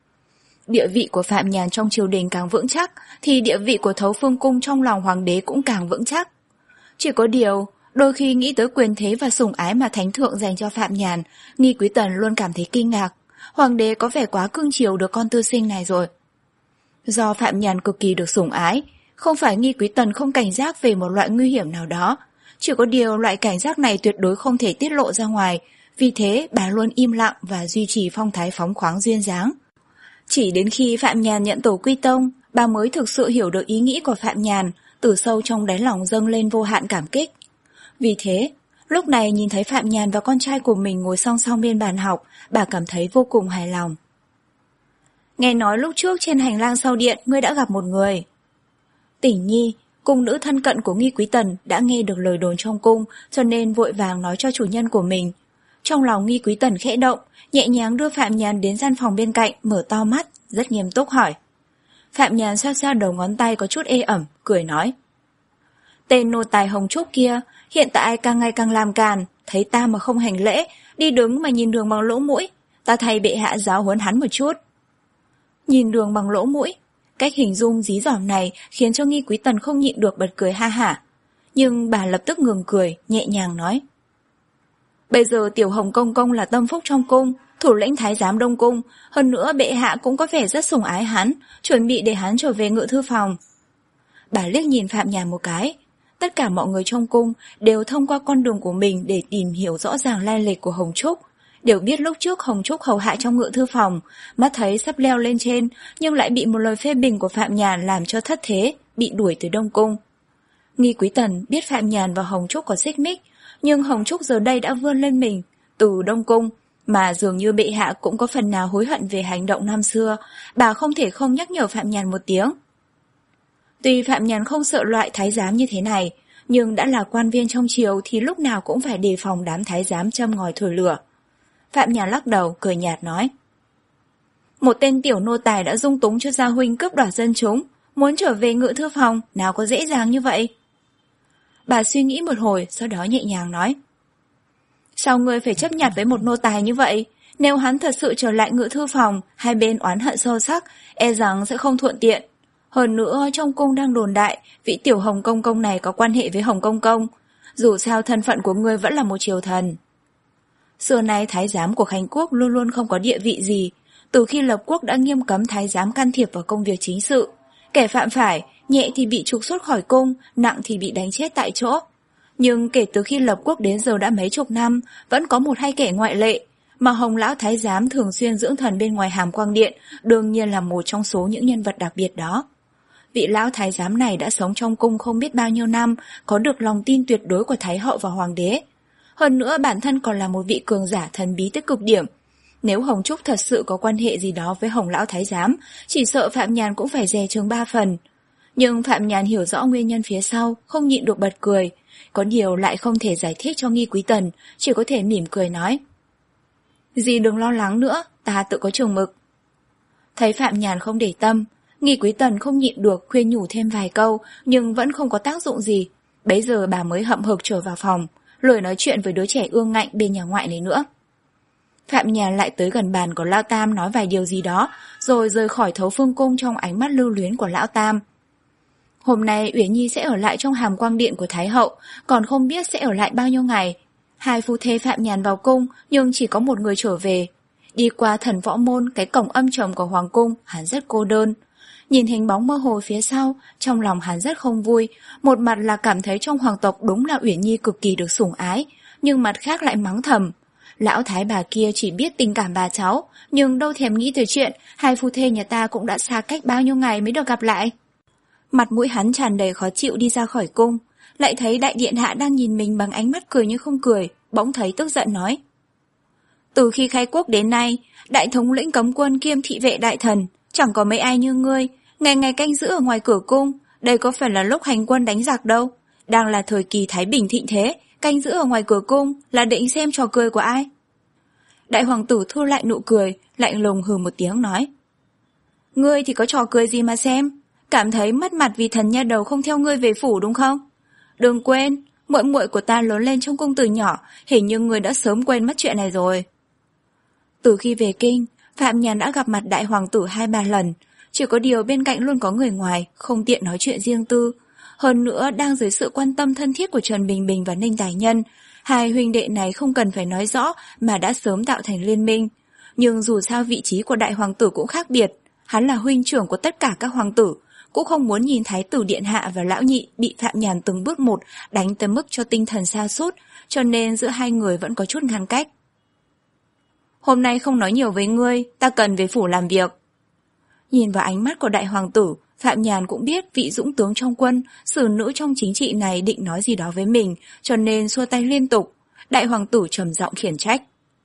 Địa vị của Phạm Nhàn trong triều đình càng vững chắc, thì địa vị của Thấu Phương cung trong lòng hoàng đế cũng càng vững chắc. Chỉ có điều, đôi khi nghĩ tới quyền thế và sủng ái mà thánh thượng dành cho Phạm Nhàn, Nghi Quý Tần luôn cảm thấy kinh ngạc. Hoàng đế có vẻ quá cưng chiều được con tư sinh này rồi. Do Phạm Nhàn cực kỳ được sủng ái, không phải Nghi Quý Tần không cảnh giác về một loại nguy hiểm nào đó, chỉ có điều loại cảnh giác này tuyệt đối không thể tiết lộ ra ngoài, vì thế bà luôn im lặng và duy trì phong thái phóng khoáng duyên dáng. Chỉ đến khi Phạm Nhàn nhận tổ quy tông, bà mới thực sự hiểu được ý nghĩ của Phạm Nhàn, từ sâu trong đáy lòng dâng lên vô hạn cảm kích. Vì thế, lúc này nhìn thấy Phạm Nhàn và con trai của mình ngồi song song bên bàn học, bà cảm thấy vô cùng hài lòng. Nghe nói lúc trước trên hành lang sau điện ngươi đã gặp một người. Tỉnh Nhi, cung nữ thân cận của Nghi Quý Tần đã nghe được lời đồn trong cung, cho nên vội vàng nói cho chủ nhân của mình. Trong lòng Nghi Quý Tần khẽ động, nhẹ nhàng đưa Phạm Nhàn đến gian phòng bên cạnh, mở to mắt, rất nghiêm túc hỏi. Phạm Nhàn xoa xoa đầu ngón tay có chút ê ẩm, cười nói. Tên nô tài Hồng Trúc kia, hiện tại càng ngày càng làm càn, thấy ta mà không hành lễ, đi đứng mà nhìn đường bằng lỗ mũi, ta thay bệ hạ giáo huấn hắn một chút. Nhìn đường bằng lỗ mũi, cách hình dung dí dỏm này khiến cho Nghi Quý Tần không nhịn được bật cười ha hả. Nhưng bà lập tức ngừng cười, nhẹ nhàng nói. Bây giờ Tiểu Hồng Công Công là tâm phúc trong cung, thủ lĩnh thái giám Đông Cung, hơn nữa bệ hạ cũng có vẻ rất sủng ái hắn, chuẩn bị để hắn trở về ngự thư phòng. Bà liếc nhìn Phạm Nhàn một cái. Tất cả mọi người trong cung đều thông qua con đường của mình để tìm hiểu rõ ràng lai lịch của Hồng Trúc. Đều biết lúc trước Hồng Trúc hầu hạ trong ngự thư phòng, mắt thấy sắp leo lên trên, nhưng lại bị một lời phê bình của Phạm Nhàn làm cho thất thế, bị đuổi từ Đông Cung. Nghi Quý Tần biết Phạm Nhàn và Hồng Trúc có xích mích, nhưng Hồng Trúc giờ đây đã vươn lên mình từ Đông Cung, mà dường như bệ hạ cũng có phần nào hối hận về hành động năm xưa, bà không thể không nhắc nhở Phạm Nhàn một tiếng. Tuy Phạm Nhàn không sợ loại thái giám như thế này, nhưng đã là quan viên trong triều thì lúc nào cũng phải đề phòng đám thái giám châm ngòi thổi lửa. Phạm Nhàn lắc đầu, cười nhạt nói. Một tên tiểu nô tài đã dung túng cho gia huynh cướp đoạt dân chúng, muốn trở về ngự thư phòng, nào có dễ dàng như vậy. Bà suy nghĩ một hồi, sau đó nhẹ nhàng nói. Sao ngươi phải chấp nhặt với một nô tài như vậy? Nếu hắn thật sự trở lại ngự thư phòng, hai bên oán hận sâu sắc, e rằng sẽ không thuận tiện. Hơn nữa, trong cung đang đồn đại, vị Tiểu Hồng Công Công này có quan hệ với Hồng Công Công. Dù sao thân phận của ngươi vẫn là một triều thần. Xưa nay thái giám của Khánh Quốc luôn luôn không có địa vị gì. Từ khi lập quốc đã nghiêm cấm thái giám can thiệp vào công việc chính sự. Kẻ phạm phải, nhẹ thì bị trục xuất khỏi cung, nặng thì bị đánh chết tại chỗ. Nhưng kể từ khi lập quốc đến giờ đã mấy chục năm, vẫn có một hai kẻ ngoại lệ. Mà Hồng Lão Thái Giám thường xuyên dưỡng thần bên ngoài Hàm Quang Điện, đương nhiên là một trong số những nhân vật đặc biệt đó. Vị Lão Thái Giám này đã sống trong cung không biết bao nhiêu năm, có được lòng tin tuyệt đối của Thái Hậu và Hoàng đế. Hơn nữa bản thân còn là một vị cường giả thần bí tới cực điểm. Nếu Hồng Trúc thật sự có quan hệ gì đó với Hồng Lão Thái Giám, chỉ sợ Phạm Nhàn cũng phải dè chừng ba phần. Nhưng Phạm Nhàn hiểu rõ nguyên nhân phía sau, không nhịn được bật cười. Có điều lại không thể giải thích cho Nghi Quý Tần, chỉ có thể mỉm cười nói. Dì đừng lo lắng nữa, ta tự có chừng mực. Thấy Phạm Nhàn không để tâm, Nghi Quý Tần không nhịn được khuyên nhủ thêm vài câu, nhưng vẫn không có tác dụng gì. Bấy giờ bà mới hậm hực trở vào phòng, lười nói chuyện với đứa trẻ ương ngạnh bên nhà ngoại này nữa. Phạm Nhàn lại tới gần bàn của Lão Tam nói vài điều gì đó, rồi rời khỏi Thấu Phương Cung trong ánh mắt lưu luyến của Lão Tam. Hôm nay Uyển Nhi sẽ ở lại trong Hàm Quang Điện của Thái Hậu, còn không biết sẽ ở lại bao nhiêu ngày. Hai phu thê Phạm Nhàn vào cung, nhưng chỉ có một người trở về. Đi qua Thần Võ Môn, cái cổng âm trầm của Hoàng Cung, hắn rất cô đơn. Nhìn hình bóng mơ hồ phía sau, trong lòng hắn rất không vui. Một mặt là cảm thấy trong hoàng tộc đúng là Uyển Nhi cực kỳ được sủng ái, nhưng mặt khác lại mắng thầm. Lão thái bà kia chỉ biết tình cảm bà cháu, nhưng đâu thèm nghĩ tới chuyện hai phu thê nhà ta cũng đã xa cách bao nhiêu ngày mới được gặp lại. Mặt mũi hắn tràn đầy khó chịu đi ra khỏi cung, lại thấy đại điện hạ đang nhìn mình bằng ánh mắt cười như không cười, bỗng thấy tức giận nói. Từ khi khai quốc đến nay, đại thống lĩnh cấm quân kiêm thị vệ đại thần, chẳng có mấy ai như ngươi, ngày ngày canh giữ ở ngoài cửa cung, đây có phải là lúc hành quân đánh giặc đâu. Đang là thời kỳ Thái Bình thịnh thế, canh giữ ở ngoài cửa cung là định xem trò cười của ai? Đại hoàng tử thu lại nụ cười, lạnh lùng hừ một tiếng nói. Ngươi thì có trò cười gì mà xem? Cảm thấy mất mặt vì thần nha đầu không theo ngươi về phủ đúng không? Đừng quên, muội muội của ta lớn lên trong cung từ nhỏ, hình như ngươi đã sớm quên mất chuyện này rồi. Từ khi về kinh, Phạm Nhàn đã gặp mặt đại hoàng tử hai ba lần, chỉ có điều bên cạnh luôn có người ngoài, không tiện nói chuyện riêng tư. Hơn nữa, đang dưới sự quan tâm thân thiết của Trần Bình Bình và Ninh Tài Nhân, hai huynh đệ này không cần phải nói rõ mà đã sớm tạo thành liên minh. Nhưng dù sao vị trí của đại hoàng tử cũng khác biệt, hắn là huynh trưởng của tất cả các hoàng tử, cũng không muốn nhìn thái tử điện hạ và lão nhị bị Phạm Nhàn từng bước một đánh tới mức cho tinh thần sa sút, cho nên giữa hai người vẫn có chút ngăn cách. Hôm nay không nói nhiều với ngươi, ta cần về phủ làm việc. Nhìn vào ánh mắt của đại hoàng tử, Phạm Nhàn cũng biết vị dũng tướng trong quân, xử nữ trong chính trị này định nói gì đó với mình, cho nên xua tay liên tục. Đại hoàng tử trầm giọng khiển trách.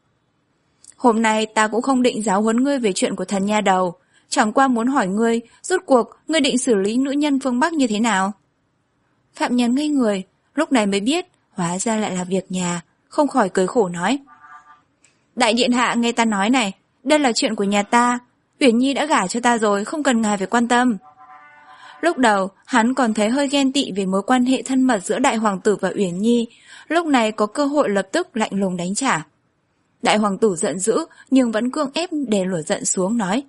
Hôm nay ta cũng không định giáo huấn ngươi về chuyện của thần nha đầu, chẳng qua muốn hỏi ngươi, rốt cuộc ngươi định xử lý nữ nhân phương Bắc như thế nào? Phạm Nhàn ngây người, lúc này mới biết, hóa ra lại là việc nhà, không khỏi cười khổ nói. Đại điện hạ nghe ta nói này, đây là chuyện của nhà ta, Uyển Nhi đã gả cho ta rồi, không cần ngài phải quan tâm. Lúc đầu, hắn còn thấy hơi ghen tị về mối quan hệ thân mật giữa đại hoàng tử và Uyển Nhi, lúc này có cơ hội lập tức lạnh lùng đánh trả. Đại hoàng tử giận dữ nhưng vẫn cương ép đè lửa giận xuống nói: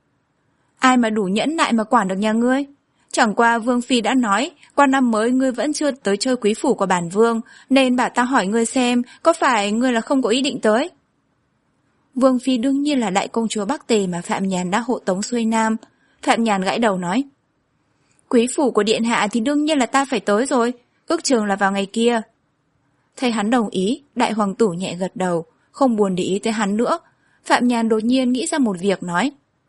Ai mà đủ nhẫn nại mà quản được nhà ngươi? Chẳng qua Vương Phi đã nói, qua năm mới ngươi vẫn chưa tới chơi quý phủ của bản vương, nên bảo ta hỏi ngươi xem, có phải ngươi là không có ý định tới? Vương Phi đương nhiên là đại công chúa Bắc Tề mà Phạm Nhàn đã hộ tống xuôi nam. Phạm Nhàn gãi đầu nói: Quý phủ của điện hạ thì đương nhiên là ta phải tới rồi, ước chừng là vào ngày kia. Thấy hắn đồng ý, đại hoàng tử nhẹ gật đầu, không buồn để ý tới hắn nữa. Phạm Nhàn đột nhiên nghĩ ra một việc nói: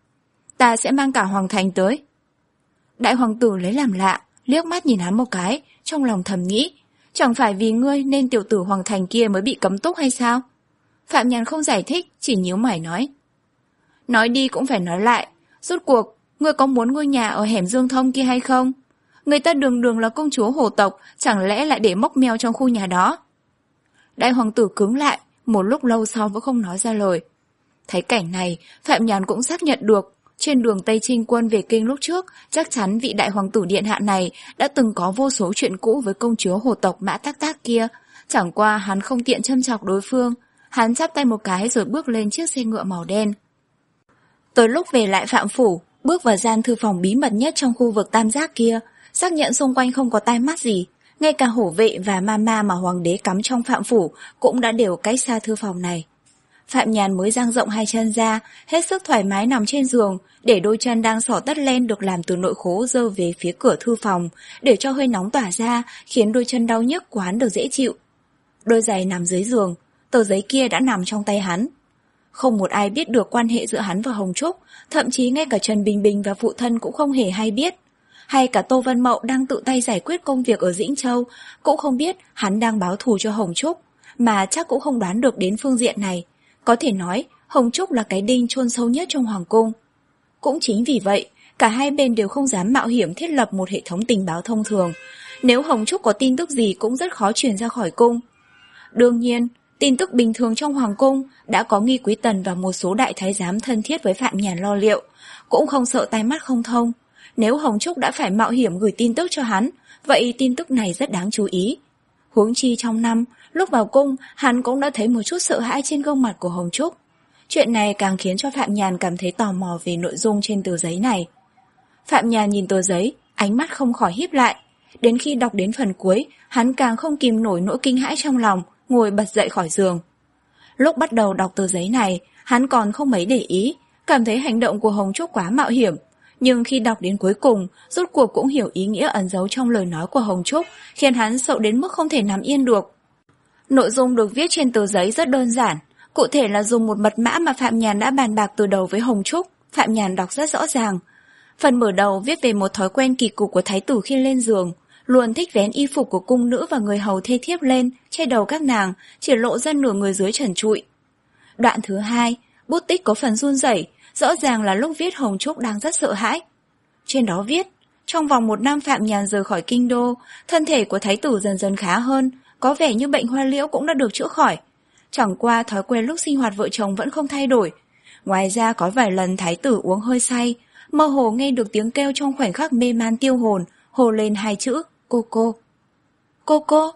Ta sẽ mang cả hoàng thành tới. Đại hoàng tử lấy làm lạ, liếc mắt nhìn hắn một cái, trong lòng thầm nghĩ, chẳng phải vì ngươi nên tiểu tử hoàng thành kia mới bị cấm túc hay sao? Phạm Nhàn không giải thích, chỉ nhíu mày nói: Nói đi cũng phải nói lại, rốt cuộc, ngươi có muốn ngôi nhà ở hẻm Dương Thông kia hay không? Người ta đường đường là công chúa hồ tộc, chẳng lẽ lại để móc mèo trong khu nhà đó? Đại hoàng tử cứng lại, một lúc lâu sau vẫn không nói ra lời. Thấy cảnh này, Phạm Nhàn cũng xác nhận được, trên đường Tây Trinh quân về kinh lúc trước, chắc chắn vị đại hoàng tử điện hạ này đã từng có vô số chuyện cũ với công chúa hồ tộc Mã Tắc Tác kia. Chẳng qua hắn không tiện châm chọc đối phương, hắn chắp tay một cái rồi bước lên chiếc xe ngựa màu đen. Tới lúc về lại Phạm Phủ, bước vào gian thư phòng bí mật nhất trong khu vực tam giác kia, xác nhận xung quanh không có tai mắt gì. Ngay cả hổ vệ và ma ma mà hoàng đế cắm trong Phạm Phủ cũng đã đều cách xa thư phòng này. Phạm Nhàn mới dang rộng hai chân ra, hết sức thoải mái nằm trên giường, để đôi chân đang xỏ tất len được làm từ nội khố giơ về phía cửa thư phòng, để cho hơi nóng tỏa ra, khiến đôi chân đau nhức của hắn được dễ chịu. Đôi giày nằm dưới giường, tờ giấy kia đã nằm trong tay hắn. Không một ai biết được quan hệ giữa hắn và Hồng Trúc, thậm chí ngay cả Trần Bình Bình và phụ thân cũng không hề hay biết. Hay cả Tô Vân Mậu đang tự tay giải quyết công việc ở Dĩnh Châu, cũng không biết hắn đang báo thù cho Hồng Trúc, mà chắc cũng không đoán được đến phương diện này. Có thể nói, Hồng Trúc là cái đinh chôn sâu nhất trong hoàng cung. Cũng chính vì vậy, cả hai bên đều không dám mạo hiểm thiết lập một hệ thống tình báo thông thường. Nếu Hồng Trúc có tin tức gì cũng rất khó truyền ra khỏi cung. Đương nhiên, tin tức bình thường trong hoàng cung đã có Nghi Quý Tần và một số đại thái giám thân thiết với Phạm Nhàn lo liệu, cũng không sợ tai mắt không thông. Nếu Hồng Trúc đã phải mạo hiểm gửi tin tức cho hắn, vậy tin tức này rất đáng chú ý. Huống chi trong năm, lúc vào cung, hắn cũng đã thấy một chút sợ hãi trên gương mặt của Hồng Trúc. Chuyện này càng khiến cho Phạm Nhàn cảm thấy tò mò về nội dung trên tờ giấy này. Phạm Nhàn nhìn tờ giấy, ánh mắt không khỏi híp lại. Đến khi đọc đến phần cuối, hắn càng không kìm nổi nỗi kinh hãi trong lòng, ngồi bật dậy khỏi giường. Lúc bắt đầu đọc tờ giấy này, hắn còn không mấy để ý, cảm thấy hành động của Hồng Trúc quá mạo hiểm. Nhưng khi đọc đến cuối cùng, rốt cuộc cũng hiểu ý nghĩa ẩn giấu trong lời nói của Hồng Trúc, khiến hắn sợ đến mức không thể nằm yên được. Nội dung được viết trên tờ giấy rất đơn giản, cụ thể là dùng một mật mã mà Phạm Nhàn đã bàn bạc từ đầu với Hồng Trúc. Phạm Nhàn đọc rất rõ ràng. Phần mở đầu viết về một thói quen kỳ cục của thái tử khi lên giường, luôn thích vén y phục của cung nữ và người hầu thê thiếp lên, che đầu các nàng, chỉ lộ ra nửa người dưới trần trụi. Đoạn thứ hai, bút tích có phần run rẩy, rõ ràng là lúc viết Hồng Trúc đang rất sợ hãi. Trên đó viết, trong vòng một năm Phạm Nhàn rời khỏi kinh đô, thân thể của thái tử dần dần khá hơn, có vẻ như bệnh hoa liễu cũng đã được chữa khỏi. Chẳng qua thói quen lúc sinh hoạt vợ chồng vẫn không thay đổi. Ngoài ra có vài lần thái tử uống hơi say, mơ hồ nghe được tiếng kêu trong khoảnh khắc mê man tiêu hồn, hồ lên hai chữ, cô cô. Cô cô.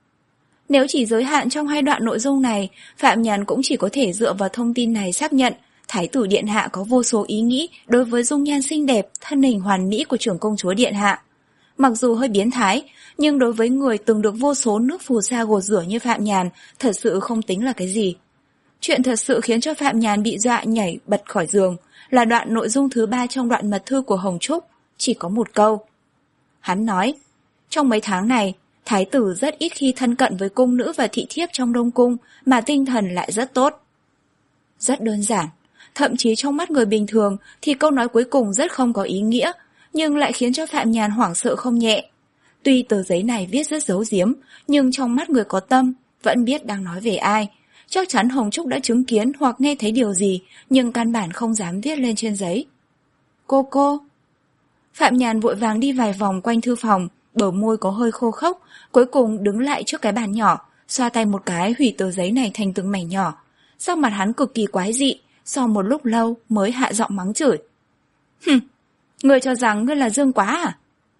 Nếu chỉ giới hạn trong hai đoạn nội dung này, Phạm Nhàn cũng chỉ có thể dựa vào thông tin này xác nhận Thái tử Điện Hạ có vô số ý nghĩ đối với dung nhan xinh đẹp, thân hình hoàn mỹ của trưởng công chúa Điện Hạ. Mặc dù hơi biến thái, nhưng đối với người từng được vô số nước phù sa gột rửa như Phạm Nhàn, thật sự không tính là cái gì. Chuyện thật sự khiến cho Phạm Nhàn bị dọa nhảy bật khỏi giường là đoạn nội dung thứ ba trong đoạn mật thư của Hồng Trúc, chỉ có một câu. Hắn nói, trong mấy tháng này, Thái tử rất ít khi thân cận với cung nữ và thị thiếp trong Đông Cung, mà tinh thần lại rất tốt. Rất đơn giản, thậm chí trong mắt người bình thường thì câu nói cuối cùng rất không có ý nghĩa, nhưng lại khiến cho Phạm Nhàn hoảng sợ không nhẹ. Tuy tờ giấy này viết rất giấu giếm, nhưng trong mắt người có tâm, vẫn biết đang nói về ai. Chắc chắn Hồng Trúc đã chứng kiến hoặc nghe thấy điều gì, nhưng căn bản không dám viết lên trên giấy. Cô cô. Phạm Nhàn vội vàng đi vài vòng quanh thư phòng, bờ môi có hơi khô khốc, cuối cùng đứng lại trước cái bàn nhỏ, xoa tay một cái hủy tờ giấy này thành từng mảnh nhỏ. Sắc mặt hắn cực kỳ quái dị, sau một lúc lâu mới hạ giọng mắng chửi. Hừm, ngươi cho rằng ngươi là Dương Quá à?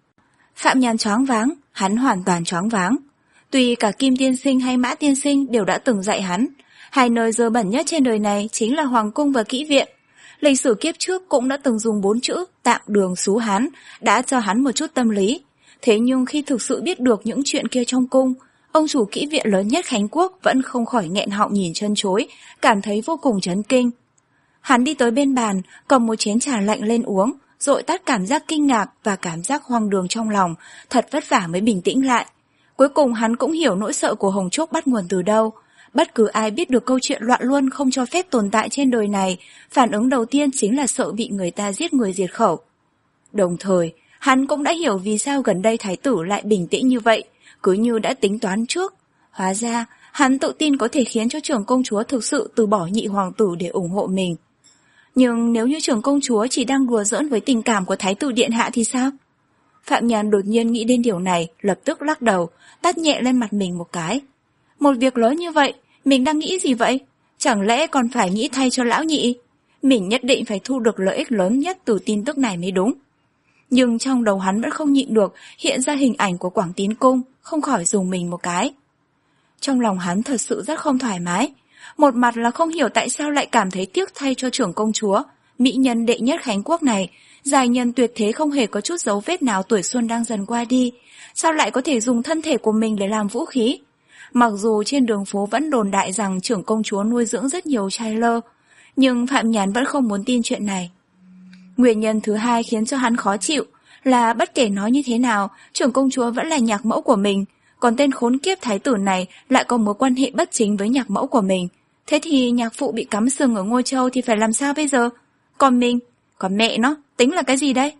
Phạm Nhàn choáng váng, hắn hoàn toàn choáng váng. Tuy cả Kim tiên sinh hay Mã tiên sinh đều đã từng dạy hắn, hai nơi dơ bẩn nhất trên đời này chính là hoàng cung và kỹ viện. Lịch sử kiếp trước cũng đã từng dùng bốn chữ tạm đường xú hán đã cho hắn một chút tâm lý. Thế nhưng khi thực sự biết được những chuyện kia trong cung, ông chủ kỹ viện lớn nhất Khánh Quốc vẫn không khỏi nghẹn họng nhìn chân chối, cảm thấy vô cùng chấn kinh. Hắn đi tới bên bàn, cầm một chén trà lạnh lên uống, dội tắt cảm giác kinh ngạc và cảm giác hoang đường trong lòng, thật vất vả mới bình tĩnh lại. Cuối cùng hắn cũng hiểu nỗi sợ của Hồng Trúc bắt nguồn từ đâu. Bất cứ ai biết được câu chuyện loạn luân không cho phép tồn tại trên đời này, phản ứng đầu tiên chính là sợ bị người ta giết người diệt khẩu. Đồng thời, hắn cũng đã hiểu vì sao gần đây thái tử lại bình tĩnh như vậy, cứ như đã tính toán trước. Hóa ra, hắn tự tin có thể khiến cho trưởng công chúa thực sự từ bỏ nhị hoàng tử để ủng hộ mình. Nhưng nếu như trưởng công chúa chỉ đang đùa giỡn với tình cảm của thái tử điện hạ thì sao? Phạm Nhàn đột nhiên nghĩ đến điều này, lập tức lắc đầu, tát nhẹ lên mặt mình một cái. Một việc lớn như vậy, mình đang nghĩ gì vậy? Chẳng lẽ còn phải nghĩ thay cho lão nhị? Mình nhất định phải thu được lợi ích lớn nhất từ tin tức này mới đúng. Nhưng trong đầu hắn vẫn không nhịn được hiện ra hình ảnh của Quảng Tín Cung, không khỏi dùng mình một cái. Trong lòng hắn thật sự rất không thoải mái. Một mặt là không hiểu tại sao lại cảm thấy tiếc thay cho trưởng công chúa, mỹ nhân đệ nhất Khánh Quốc này, giai nhân tuyệt thế không hề có chút dấu vết nào tuổi xuân đang dần qua đi, sao lại có thể dùng thân thể của mình để làm vũ khí? Mặc dù trên đường phố vẫn đồn đại rằng trưởng công chúa nuôi dưỡng rất nhiều trai lơ, nhưng Phạm Nhàn vẫn không muốn tin chuyện này. Nguyên nhân thứ hai khiến cho hắn khó chịu là bất kể nói như thế nào, trưởng công chúa vẫn là nhạc mẫu của mình, còn tên khốn kiếp thái tử này lại có mối quan hệ bất chính với nhạc mẫu của mình. Thế thì nhạc phụ bị cắm sừng ở Ngôi Châu thì phải làm sao bây giờ? Còn mình, còn mẹ nó, tính là cái gì đây?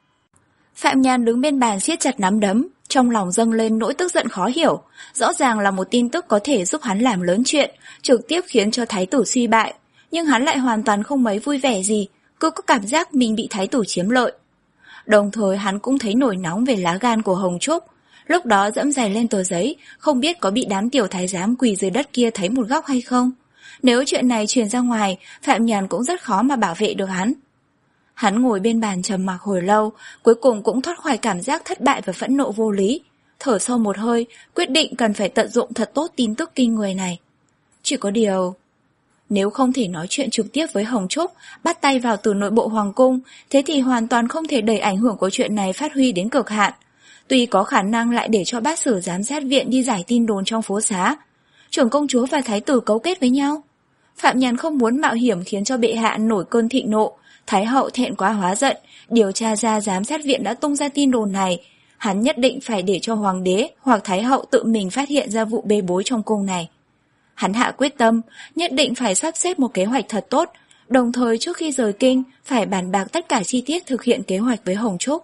Phạm Nhàn đứng bên bàn siết chặt nắm đấm, trong lòng dâng lên nỗi tức giận khó hiểu. Rõ ràng là một tin tức có thể giúp hắn làm lớn chuyện, trực tiếp khiến cho thái tử suy bại. Nhưng hắn lại hoàn toàn không mấy vui vẻ gì, cứ có cảm giác mình bị thái tử chiếm lợi. Đồng thời hắn cũng thấy nổi nóng về lá gan của Hồng Trúc. Lúc đó dẫm giày lên tờ giấy, không biết có bị đám tiểu thái giám quỳ dưới đất kia thấy một góc hay không. Nếu chuyện này truyền ra ngoài, Phạm Nhàn cũng rất khó mà bảo vệ được hắn. Hắn ngồi bên bàn trầm mặc hồi lâu, cuối cùng cũng thoát khỏi cảm giác thất bại và phẫn nộ vô lý. Thở sâu một hơi, quyết định cần phải tận dụng thật tốt tin tức kinh người này. Chỉ có điều, nếu không thể nói chuyện trực tiếp với Hồng Trúc, bắt tay vào từ nội bộ hoàng cung, thế thì hoàn toàn không thể đẩy ảnh hưởng của chuyện này phát huy đến cực hạn. Tuy có khả năng lại để cho bát sử giám sát viện đi giải tin đồn trong phố xá. Trưởng công chúa và thái tử cấu kết với nhau. Phạm Nhàn không muốn mạo hiểm khiến cho bệ hạ nổi cơn thịnh nộ, thái hậu thẹn quá hóa giận, điều tra ra giám sát viện đã tung ra tin đồn này. Hắn nhất định phải để cho hoàng đế hoặc thái hậu tự mình phát hiện ra vụ bê bối trong cung này. Hắn hạ quyết tâm, nhất định phải sắp xếp một kế hoạch thật tốt, đồng thời trước khi rời kinh phải bàn bạc tất cả chi tiết thực hiện kế hoạch với Hồng Trúc.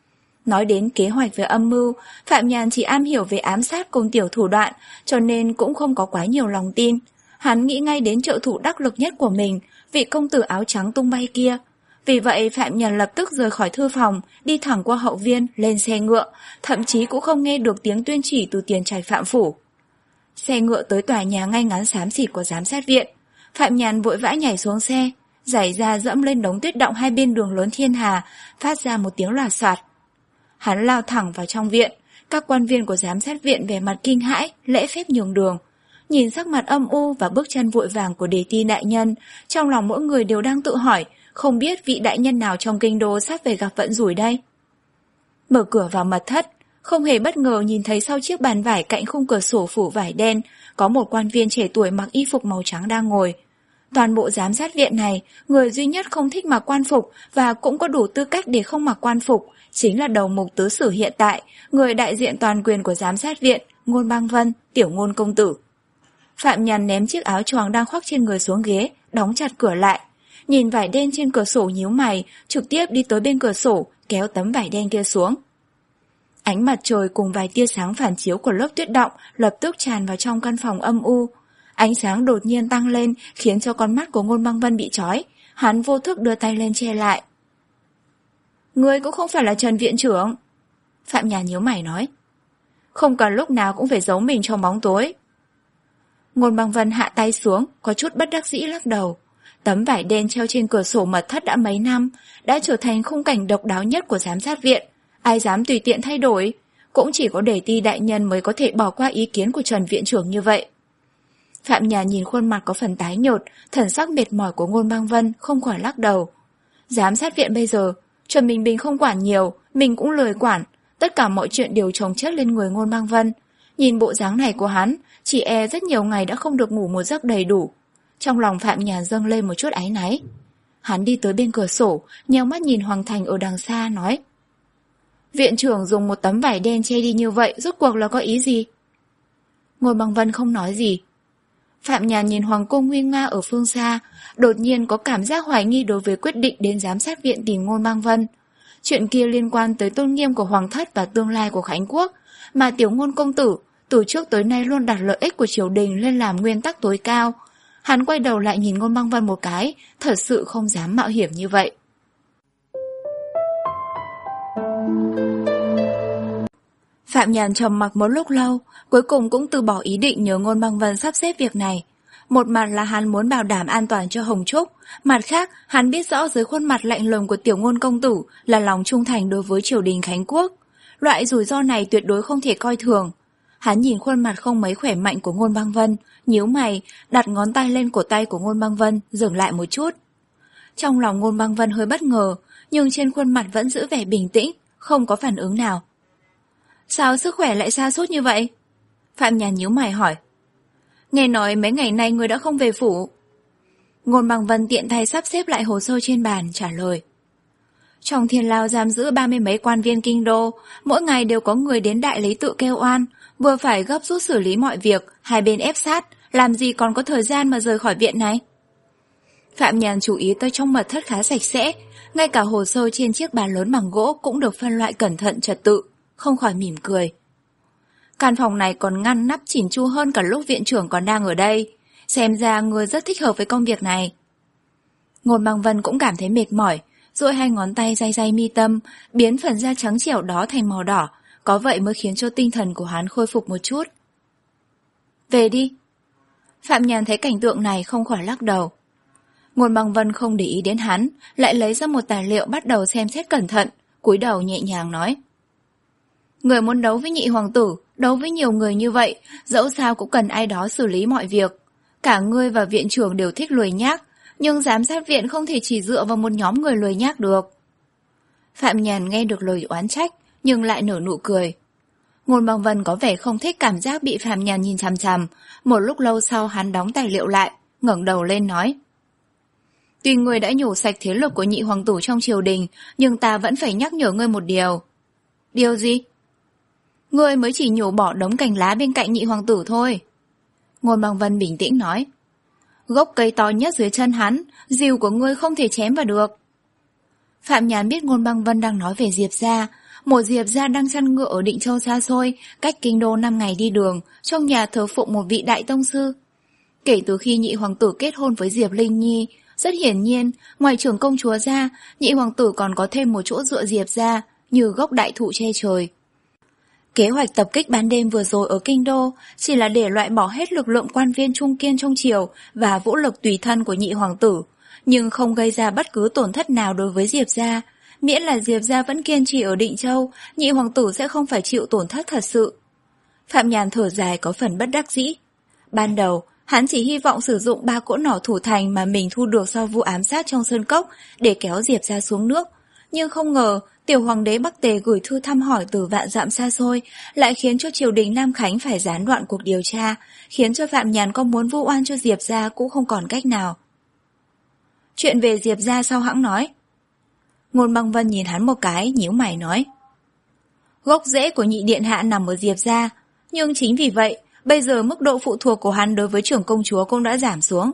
Nói đến kế hoạch về âm mưu, Phạm Nhàn chỉ am hiểu về ám sát cùng tiểu thủ đoạn, cho nên cũng không có quá nhiều lòng tin. Hắn nghĩ ngay đến trợ thủ đắc lực nhất của mình, vị công tử áo trắng tung bay kia. Vì vậy Phạm Nhàn lập tức rời khỏi thư phòng, đi thẳng qua hậu viên, lên xe ngựa, thậm chí cũng không nghe được tiếng tuyên chỉ từ tiền trạch Phạm phủ. Xe ngựa tới tòa nhà ngay ngắn xám xịt của giám sát viện. Phạm Nhàn vội vã nhảy xuống xe, giày ra dẫm lên đống tuyết động hai bên đường lớn thiên hà, phát ra một tiếng loạt soạt. Hắn lao thẳng vào trong viện, các quan viên của giám sát viện vẻ mặt kinh hãi, lễ phép nhường đường. Nhìn sắc mặt âm u và bước chân vội vàng của đề ti đại nhân, trong lòng mỗi người đều đang tự hỏi, không biết vị đại nhân nào trong kinh đô sắp về gặp vận rủi đây. Mở cửa vào mật thất, không hề bất ngờ nhìn thấy sau chiếc bàn vải cạnh khung cửa sổ phủ vải đen, có một quan viên trẻ tuổi mặc y phục màu trắng đang ngồi. Toàn bộ giám sát viện này, người duy nhất không thích mặc quan phục và cũng có đủ tư cách để không mặc quan phục, chính là đầu mục tứ sử hiện tại, người đại diện toàn quyền của giám sát viện, Ngôn Băng Vân, tiểu Ngôn công tử. Phạm Nhàn ném chiếc áo choàng đang khoác trên người xuống ghế, đóng chặt cửa lại. Nhìn vải đen trên cửa sổ nhíu mày, trực tiếp đi tới bên cửa sổ, kéo tấm vải đen kia xuống. Ánh mặt trời cùng vài tia sáng phản chiếu của lớp tuyết động lập tức tràn vào trong căn phòng âm u. Ánh sáng đột nhiên tăng lên khiến cho con mắt của Ngôn Băng Vân bị chói, hắn vô thức đưa tay lên che lại. Ngươi cũng không phải là Trần viện trưởng. Phạm Nhàn nhíu mày nói. Không cần lúc nào cũng phải giấu mình trong bóng tối. Ngôn Băng Vân hạ tay xuống, có chút bất đắc dĩ lắc đầu. Tấm vải đen treo trên cửa sổ mật thất đã mấy năm, đã trở thành khung cảnh độc đáo nhất của giám sát viện. Ai dám tùy tiện thay đổi, cũng chỉ có Đề Ti đại nhân mới có thể bỏ qua ý kiến của Trần viện trưởng như vậy. Phạm Nhàn nhìn khuôn mặt có phần tái nhợt, thần sắc mệt mỏi của Ngôn Băng Vân không khỏi lắc đầu. Giám sát viện bây giờ, Trần Bình Bình không quản nhiều, mình cũng lười quản, tất cả mọi chuyện đều chồng chất lên người Ngôn Băng Vân. Nhìn bộ dáng này của hắn, chỉ e rất nhiều ngày đã không được ngủ một giấc đầy đủ. Trong lòng Phạm Nhàn dâng lên một chút áy náy. Hắn đi tới bên cửa sổ, nheo mắt nhìn Hoàng Thành ở đằng xa, nói: Viện trưởng dùng một tấm vải đen che đi như vậy, rốt cuộc là có ý gì? Ngôn Băng Vân không nói gì. Phạm Nhàn nhìn Hoàng cung nguy nga ở phương xa, đột nhiên có cảm giác hoài nghi đối với quyết định đến giám sát viện tìm Ngôn Băng Vân. Chuyện kia liên quan tới tôn nghiêm của Hoàng thất và tương lai của Khánh Quốc, mà Tiểu Ngôn công tử từ trước tới nay luôn đặt lợi ích của triều đình lên làm nguyên tắc tối cao. Hắn quay đầu lại nhìn Ngôn Băng Vân một cái, thật sự không dám mạo hiểm như vậy. Phạm Nhàn trầm mặc một lúc lâu, cuối cùng cũng từ bỏ ý định nhờ Ngôn Băng Vân sắp xếp việc này. Một mặt là hắn muốn bảo đảm an toàn cho Hồng Trúc, mặt khác hắn biết rõ dưới khuôn mặt lạnh lùng của Tiểu Ngôn công tử là lòng trung thành đối với triều đình Khánh Quốc. Loại rủi ro này tuyệt đối không thể coi thường. Hắn nhìn khuôn mặt không mấy khỏe mạnh của Ngôn Băng Vân, nhíu mày, đặt ngón tay lên cổ tay của Ngôn Băng Vân, dừng lại một chút. Trong lòng Ngôn Băng Vân hơi bất ngờ, nhưng trên khuôn mặt vẫn giữ vẻ bình tĩnh, không có phản ứng nào. Sao sức khỏe lại sa sút như vậy? Phạm Nhàn nhíu mày hỏi. Nghe nói mấy ngày nay người đã không về phủ. Ngôn Băng Vân tiện tay sắp xếp lại hồ sơ trên bàn, trả lời. Trong Thiên Lao giam giữ ba mươi mấy quan viên kinh đô, mỗi ngày đều có người đến đại lý tự kêu oan, vừa phải gấp rút xử lý mọi việc, hai bên ép sát, làm gì còn có thời gian mà rời khỏi viện này. Phạm Nhàn chú ý tới trong mật thất khá sạch sẽ, ngay cả hồ sơ trên chiếc bàn lớn bằng gỗ cũng được phân loại cẩn thận trật tự, không khỏi mỉm cười. Căn phòng này còn ngăn nắp chỉn chu hơn cả lúc viện trưởng còn đang ở đây, xem ra người rất thích hợp với công việc này. Ngôn Băng Vân cũng cảm thấy mệt mỏi, duỗi hai ngón tay day day mi tâm, biến phần da trắng trẻo đó thành màu đỏ, có vậy mới khiến cho tinh thần của hắn khôi phục một chút. Về đi. Phạm Nhàn thấy cảnh tượng này không khỏi lắc đầu. Ngôn Băng Vân không để ý đến hắn, lại lấy ra một tài liệu bắt đầu xem xét cẩn thận, cúi đầu nhẹ nhàng nói. Người muốn đấu với nhị hoàng tử, đấu với nhiều người như vậy, dẫu sao cũng cần ai đó xử lý mọi việc. Cả ngươi và viện trưởng đều thích lười nhác, nhưng giám sát viện không thể chỉ dựa vào một nhóm người lười nhác được. Phạm Nhàn nghe được lời oán trách, nhưng lại nở nụ cười. Ngôn Băng Vân có vẻ không thích cảm giác bị Phạm Nhàn nhìn chằm chằm, một lúc lâu sau hắn đóng tài liệu lại, ngẩng đầu lên nói. Tuy ngươi đã nhổ sạch thế lực của nhị hoàng tử trong triều đình, nhưng ta vẫn phải nhắc nhở ngươi một điều. Điều gì? Ngươi mới chỉ nhổ bỏ đống cành lá bên cạnh nhị hoàng tử thôi. Ngôn Băng Vân bình tĩnh nói. Gốc cây to nhất dưới chân hắn, rìu của ngươi không thể chém vào được. Phạm Nhàn biết Ngôn Băng Vân đang nói về Diệp gia. Một Diệp gia đang chăn ngựa ở Định Châu xa xôi, cách kinh đô năm ngày đi đường, trong nhà thờ phụng một vị đại tông sư. Kể từ khi nhị hoàng tử kết hôn với Diệp Linh Nhi, rất hiển nhiên, ngoài trưởng công chúa ra, nhị hoàng tử còn có thêm một chỗ dựa Diệp gia, như gốc đại thụ che trời. Kế hoạch tập kích ban đêm vừa rồi ở kinh đô chỉ là để loại bỏ hết lực lượng quan viên trung kiên trong triều và vũ lực tùy thân của nhị hoàng tử, nhưng không gây ra bất cứ tổn thất nào đối với Diệp gia. Miễn là Diệp gia vẫn kiên trì ở Định Châu, nhị hoàng tử sẽ không phải chịu tổn thất thật sự. Phạm Nhàn thở dài có phần bất đắc dĩ. Ban đầu, hắn chỉ hy vọng sử dụng ba cỗ nỏ thủ thành mà mình thu được sau vụ ám sát trong sơn cốc để kéo Diệp gia xuống nước. Nhưng không ngờ, tiểu hoàng đế Bắc Tề gửi thư thăm hỏi từ vạn dặm xa xôi, lại khiến cho triều đình Nam Khánh phải gián đoạn cuộc điều tra, khiến cho Phạm Nhàn có muốn vu oan cho Diệp gia cũng không còn cách nào. Chuyện về Diệp gia sau hãng nói. Ngôn Băng Vân nhìn hắn một cái, nhíu mày nói. Gốc rễ của nhị điện hạ nằm ở Diệp gia, nhưng chính vì vậy, bây giờ mức độ phụ thuộc của hắn đối với trưởng công chúa cũng đã giảm xuống.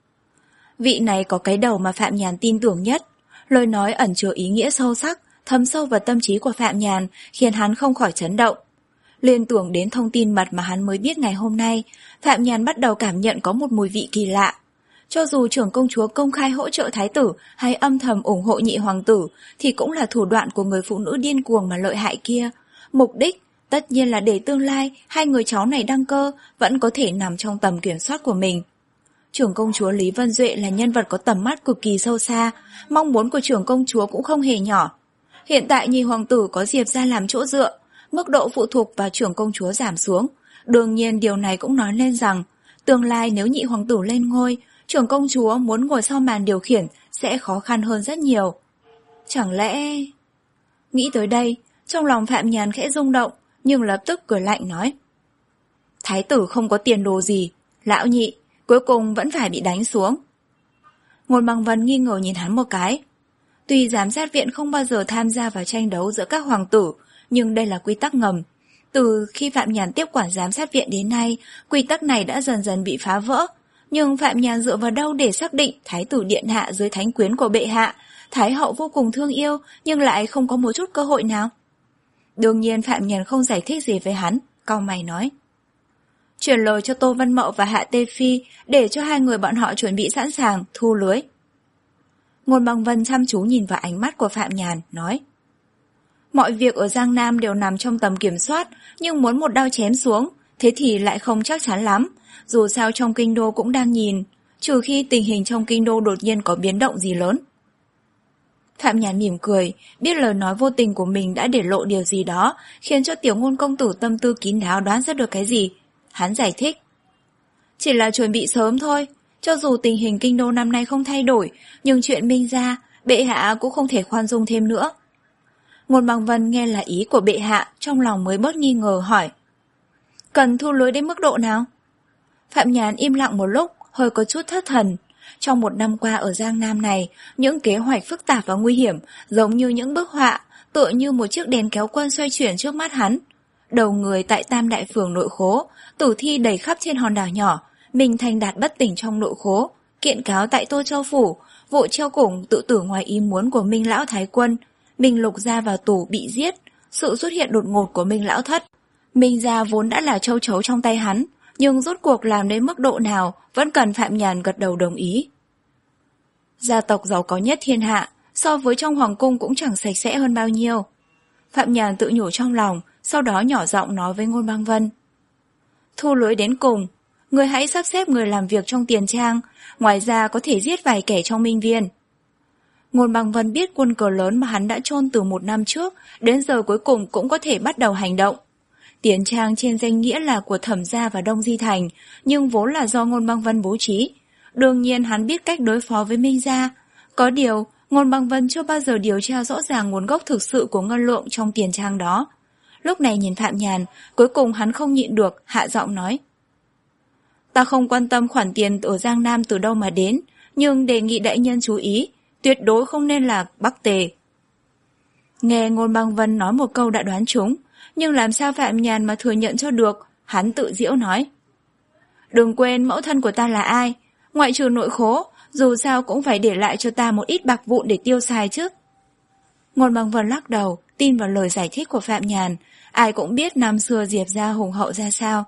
Vị này có cái đầu mà Phạm Nhàn tin tưởng nhất, lời nói ẩn chứa ý nghĩa sâu sắc, thấm sâu vào tâm trí của Phạm Nhàn, khiến hắn không khỏi chấn động. Liên tưởng đến thông tin mật mà hắn mới biết ngày hôm nay, Phạm Nhàn bắt đầu cảm nhận có một mùi vị kỳ lạ. Cho dù trưởng công chúa công khai hỗ trợ thái tử hay âm thầm ủng hộ nhị hoàng tử, thì cũng là thủ đoạn của người phụ nữ điên cuồng mà lợi hại kia. Mục đích, tất nhiên là để tương lai hai người cháu này đăng cơ vẫn có thể nằm trong tầm kiểm soát của mình. Trưởng công chúa Lý Vân Duệ là nhân vật có tầm mắt cực kỳ sâu xa, mong muốn của trưởng công chúa cũng không hề nhỏ. Hiện tại nhị hoàng tử có Diệp gia làm chỗ dựa, mức độ phụ thuộc vào trưởng công chúa giảm xuống. Đương nhiên điều này cũng nói lên rằng, tương lai nếu nhị hoàng tử lên ngôi, trưởng công chúa muốn ngồi sau màn điều khiển sẽ khó khăn hơn rất nhiều. Chẳng lẽ... Nghĩ tới đây, trong lòng Phạm Nhàn khẽ rung động, nhưng lập tức cười lạnh nói. Thái tử không có tiền đồ gì, lão nhị, cuối cùng vẫn phải bị đánh xuống. Ngôn Bằng Vân nghi ngờ nhìn hắn một cái. Tuy giám sát viện không bao giờ tham gia vào tranh đấu giữa các hoàng tử, nhưng đây là quy tắc ngầm. Từ khi Phạm Nhàn tiếp quản giám sát viện đến nay, quy tắc này đã dần dần bị phá vỡ. Nhưng Phạm Nhàn dựa vào đâu để xác định Thái tử điện hạ dưới thánh quyến của bệ hạ, Thái hậu vô cùng thương yêu nhưng lại không có một chút cơ hội nào? Đương nhiên Phạm Nhàn không giải thích gì với hắn, cau mày nói. Chuyển lời cho Tô Văn Mậu và Hạ Tê Phi để cho hai người bọn họ chuẩn bị sẵn sàng, thu lưới. Ngôn Bằng Vân chăm chú nhìn vào ánh mắt của Phạm Nhàn, nói. Mọi việc ở Giang Nam đều nằm trong tầm kiểm soát, nhưng muốn một đao chém xuống, thế thì lại không chắc chắn lắm. Dù sao trong kinh đô cũng đang nhìn, trừ khi tình hình trong kinh đô đột nhiên có biến động gì lớn. Phạm Nhàn mỉm cười, biết lời nói vô tình của mình đã để lộ điều gì đó, khiến cho tiểu ngôn công tử tâm tư kín đáo đoán ra được cái gì. Hắn giải thích. Chỉ là chuẩn bị sớm thôi, cho dù tình hình kinh đô năm nay không thay đổi, nhưng chuyện Minh gia, bệ hạ cũng không thể khoan dung thêm nữa. Ngôn Bằng Vân nghe là ý của bệ hạ, trong lòng mới bớt nghi ngờ hỏi. Cần thu lưới đến mức độ nào? Phạm Nhàn im lặng một lúc, hơi có chút thất thần. Trong một năm qua ở Giang Nam này, những kế hoạch phức tạp và nguy hiểm, giống như những bức họa, tựa như một chiếc đèn kéo quân xoay chuyển trước mắt hắn. Đầu người tại Tam Đại Phường nội khố, tử thi đầy khắp trên hòn đảo nhỏ, mình thành đạt bất tỉnh trong nội khố, kiện cáo tại Tô Châu Phủ, vụ treo cổ tự tử ngoài ý muốn của Minh Lão Thái Quân, Minh Lục gia vào tù bị giết, sự xuất hiện đột ngột của Minh Lão Thất. Minh gia vốn đã là châu chấu trong tay hắn, nhưng rốt cuộc làm đến mức độ nào vẫn cần Phạm Nhàn gật đầu đồng ý. Gia tộc giàu có nhất thiên hạ, so với trong hoàng cung cũng chẳng sạch sẽ hơn bao nhiêu. Phạm Nhàn tự nhủ trong lòng, sau đó nhỏ giọng nói với Ngôn Băng Vân. Thu lưới đến cùng, người hãy sắp xếp người làm việc trong tiền trang, ngoài ra có thể giết vài kẻ trong minh viên. Ngôn Băng Vân biết quân cờ lớn mà hắn đã chôn từ một năm trước, đến giờ cuối cùng cũng có thể bắt đầu hành động. Tiền trang trên danh nghĩa là của Thẩm gia và Đông Di Thành, nhưng vốn là do Ngôn Băng Vân bố trí. Đương nhiên hắn biết cách đối phó với Minh gia. Có điều, Ngôn Băng Vân chưa bao giờ điều tra rõ ràng nguồn gốc thực sự của ngân lượng trong tiền trang đó. Lúc này nhìn Phạm Nhàn, cuối cùng hắn không nhịn được, hạ giọng nói. Ta không quan tâm khoản tiền ở Giang Nam từ đâu mà đến, nhưng đề nghị đại nhân chú ý, tuyệt đối không nên là Bắc Tề. Nghe Ngôn Băng Vân nói một câu đã đoán trúng, nhưng làm sao Phạm Nhàn mà thừa nhận cho được, hắn tự giễu nói. Đừng quên mẫu thân của ta là ai, ngoại trừ nội khố, dù sao cũng phải để lại cho ta một ít bạc vụn để tiêu xài chứ. Ngôn Băng Vân lắc đầu, tin vào lời giải thích của Phạm Nhàn, ai cũng biết năm xưa Diệp gia hùng hậu ra sao.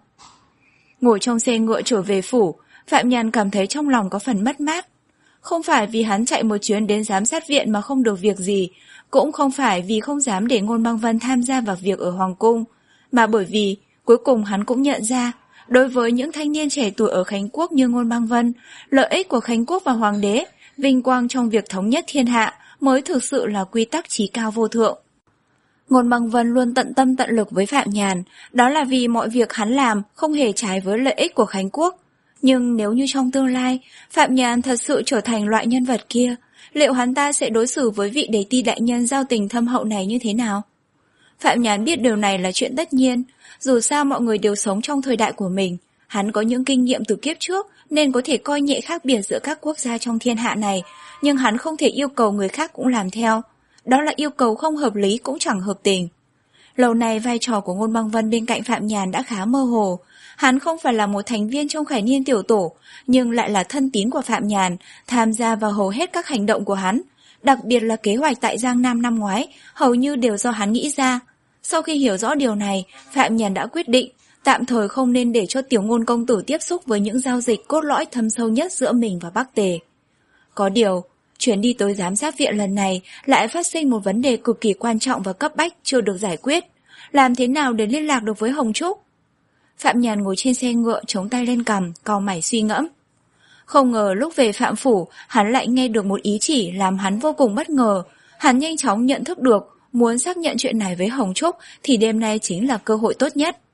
Ngồi trong xe ngựa trở về phủ, Phạm Nhàn cảm thấy trong lòng có phần mất mát. Không phải vì hắn chạy một chuyến đến giám sát viện mà không được việc gì, cũng không phải vì không dám để Ngôn Băng Vân tham gia vào việc ở Hoàng Cung, mà bởi vì cuối cùng hắn cũng nhận ra, đối với những thanh niên trẻ tuổi ở Khánh Quốc như Ngôn Băng Vân, lợi ích của Khánh Quốc và Hoàng đế, vinh quang trong việc thống nhất thiên hạ mới thực sự là quy tắc chí cao vô thượng. Ngôn Băng Vân luôn tận tâm tận lực với Phạm Nhàn, đó là vì mọi việc hắn làm không hề trái với lợi ích của Khánh Quốc. Nhưng nếu như trong tương lai, Phạm Nhàn thật sự trở thành loại nhân vật kia, liệu hắn ta sẽ đối xử với vị đế ti đại nhân giao tình thâm hậu này như thế nào? Phạm Nhàn biết điều này là chuyện tất nhiên, dù sao mọi người đều sống trong thời đại của mình, hắn có những kinh nghiệm từ kiếp trước nên có thể coi nhẹ khác biệt giữa các quốc gia trong thiên hạ này, nhưng hắn không thể yêu cầu người khác cũng làm theo. Đó là yêu cầu không hợp lý cũng chẳng hợp tình. Lâu nay vai trò của Ngôn Băng Vân bên cạnh Phạm Nhàn đã khá mơ hồ. Hắn không phải là một thành viên trong Khải Niên tiểu tổ, nhưng lại là thân tín của Phạm Nhàn, tham gia vào hầu hết các hành động của hắn. Đặc biệt là kế hoạch tại Giang Nam năm ngoái, hầu như đều do hắn nghĩ ra. Sau khi hiểu rõ điều này, Phạm Nhàn đã quyết định, tạm thời không nên để cho Tiểu Ngôn công tử tiếp xúc với những giao dịch cốt lõi thâm sâu nhất giữa mình và Bắc Tề. Có điều, chuyến đi tới giám sát viện lần này lại phát sinh một vấn đề cực kỳ quan trọng và cấp bách chưa được giải quyết. Làm thế nào để liên lạc được với Hồng Trúc? Phạm Nhàn ngồi trên xe ngựa chống tay lên cằm, cau mày suy ngẫm. Không ngờ lúc về Phạm Phủ, hắn lại nghe được một ý chỉ làm hắn vô cùng bất ngờ. Hắn nhanh chóng nhận thức được muốn xác nhận chuyện này với Hồng Trúc thì đêm nay chính là cơ hội tốt nhất.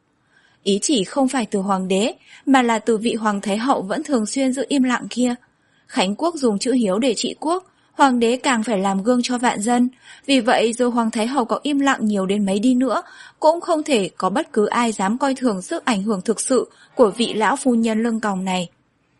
Ý chỉ không phải từ hoàng đế, mà là từ vị hoàng thái hậu vẫn thường xuyên giữ im lặng kia. Khánh quốc dùng chữ hiếu để trị quốc, hoàng đế càng phải làm gương cho vạn dân. Vì vậy dù hoàng thái hậu có im lặng nhiều đến mấy đi nữa, cũng không thể có bất cứ ai dám coi thường sức ảnh hưởng thực sự của vị lão phu nhân lưng còng này.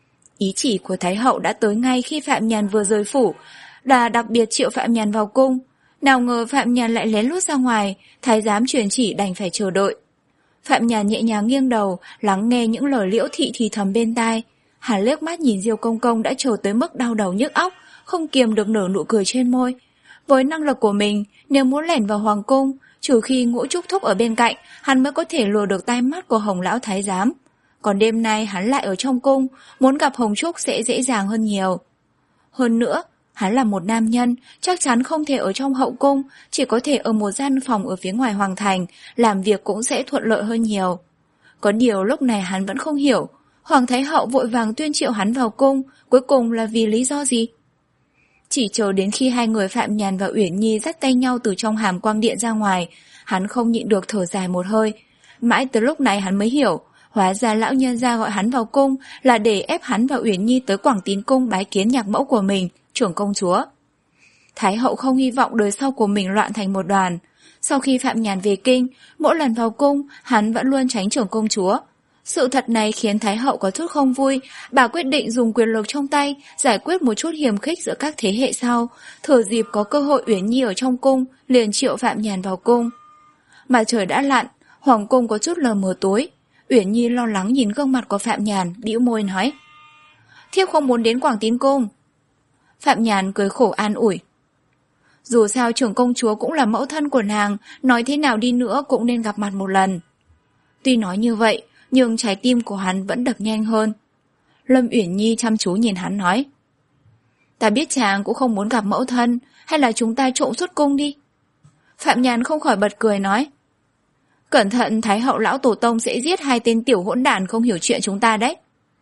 Ý chỉ của thái hậu đã tới ngay khi Phạm Nhàn vừa rời phủ, đã đặc biệt triệu Phạm Nhàn vào cung. Nào ngờ Phạm Nhàn lại lén lút ra ngoài, thái giám truyền chỉ đành phải chờ đợi. Phạm Nhàn nhẹ nhàng nghiêng đầu, lắng nghe những lời liễu thị thì thầm bên tai. Hắn liếc mắt nhìn Diêu Công Công đã chờ tới mức đau đầu nhức óc, không kiềm được nở nụ cười trên môi. Với năng lực của mình, nếu muốn lẻn vào hoàng cung, trừ khi Ngũ Trúc Thúc ở bên cạnh, hắn mới có thể lừa được tai mắt của Hồng lão thái giám. Còn đêm nay hắn lại ở trong cung, muốn gặp Hồng Trúc sẽ dễ dàng hơn nhiều. Hơn nữa, hắn là một nam nhân, chắc chắn không thể ở trong hậu cung, chỉ có thể ở một gian phòng ở phía ngoài hoàng thành, làm việc cũng sẽ thuận lợi hơn nhiều. Có điều lúc này hắn vẫn không hiểu, hoàng thái hậu vội vàng tuyên triệu hắn vào cung, cuối cùng là vì lý do gì? Chỉ chờ đến khi hai người Phạm Nhàn và Uyển Nhi dắt tay nhau từ trong hàm quang điện ra ngoài, hắn không nhịn được thở dài một hơi. Mãi tới lúc này hắn mới hiểu, hóa ra lão nhân gia gọi hắn vào cung là để ép hắn và Uyển Nhi tới Quảng Tín cung bái kiến nhạc mẫu của mình, trưởng công chúa. Thái hậu không hy vọng đời sau của mình loạn thành một đoàn. Sau khi Phạm Nhàn về kinh, mỗi lần vào cung, hắn vẫn luôn tránh trưởng công chúa. Sự thật này khiến Thái hậu có chút không vui, bà quyết định dùng quyền lực trong tay giải quyết một chút hiềm khích giữa các thế hệ sau, thừa dịp có cơ hội Uyển Nhi ở trong cung, liền triệu Phạm Nhàn vào cung. Mà trời đã lặn, hoàng cung có chút lờ mờ tối. Uyển Nhi lo lắng nhìn gương mặt của Phạm Nhàn, bĩu môi nói: "Thiếp không muốn đến Quảng Tín cung." Phạm Nhàn cười khổ an ủi: "Dù sao trưởng công chúa cũng là mẫu thân của nàng, nói thế nào đi nữa cũng nên gặp mặt một lần." Tuy nói như vậy, nhưng trái tim của hắn vẫn đập nhanh hơn. Lâm Uyển Nhi chăm chú nhìn hắn nói: "Ta biết chàng cũng không muốn gặp mẫu thân, hay là chúng ta trộm xuất cung đi?" Phạm Nhàn không khỏi bật cười nói: "Cẩn thận Thái hậu lão tổ tông sẽ giết hai tên tiểu hỗn đản không hiểu chuyện chúng ta đấy."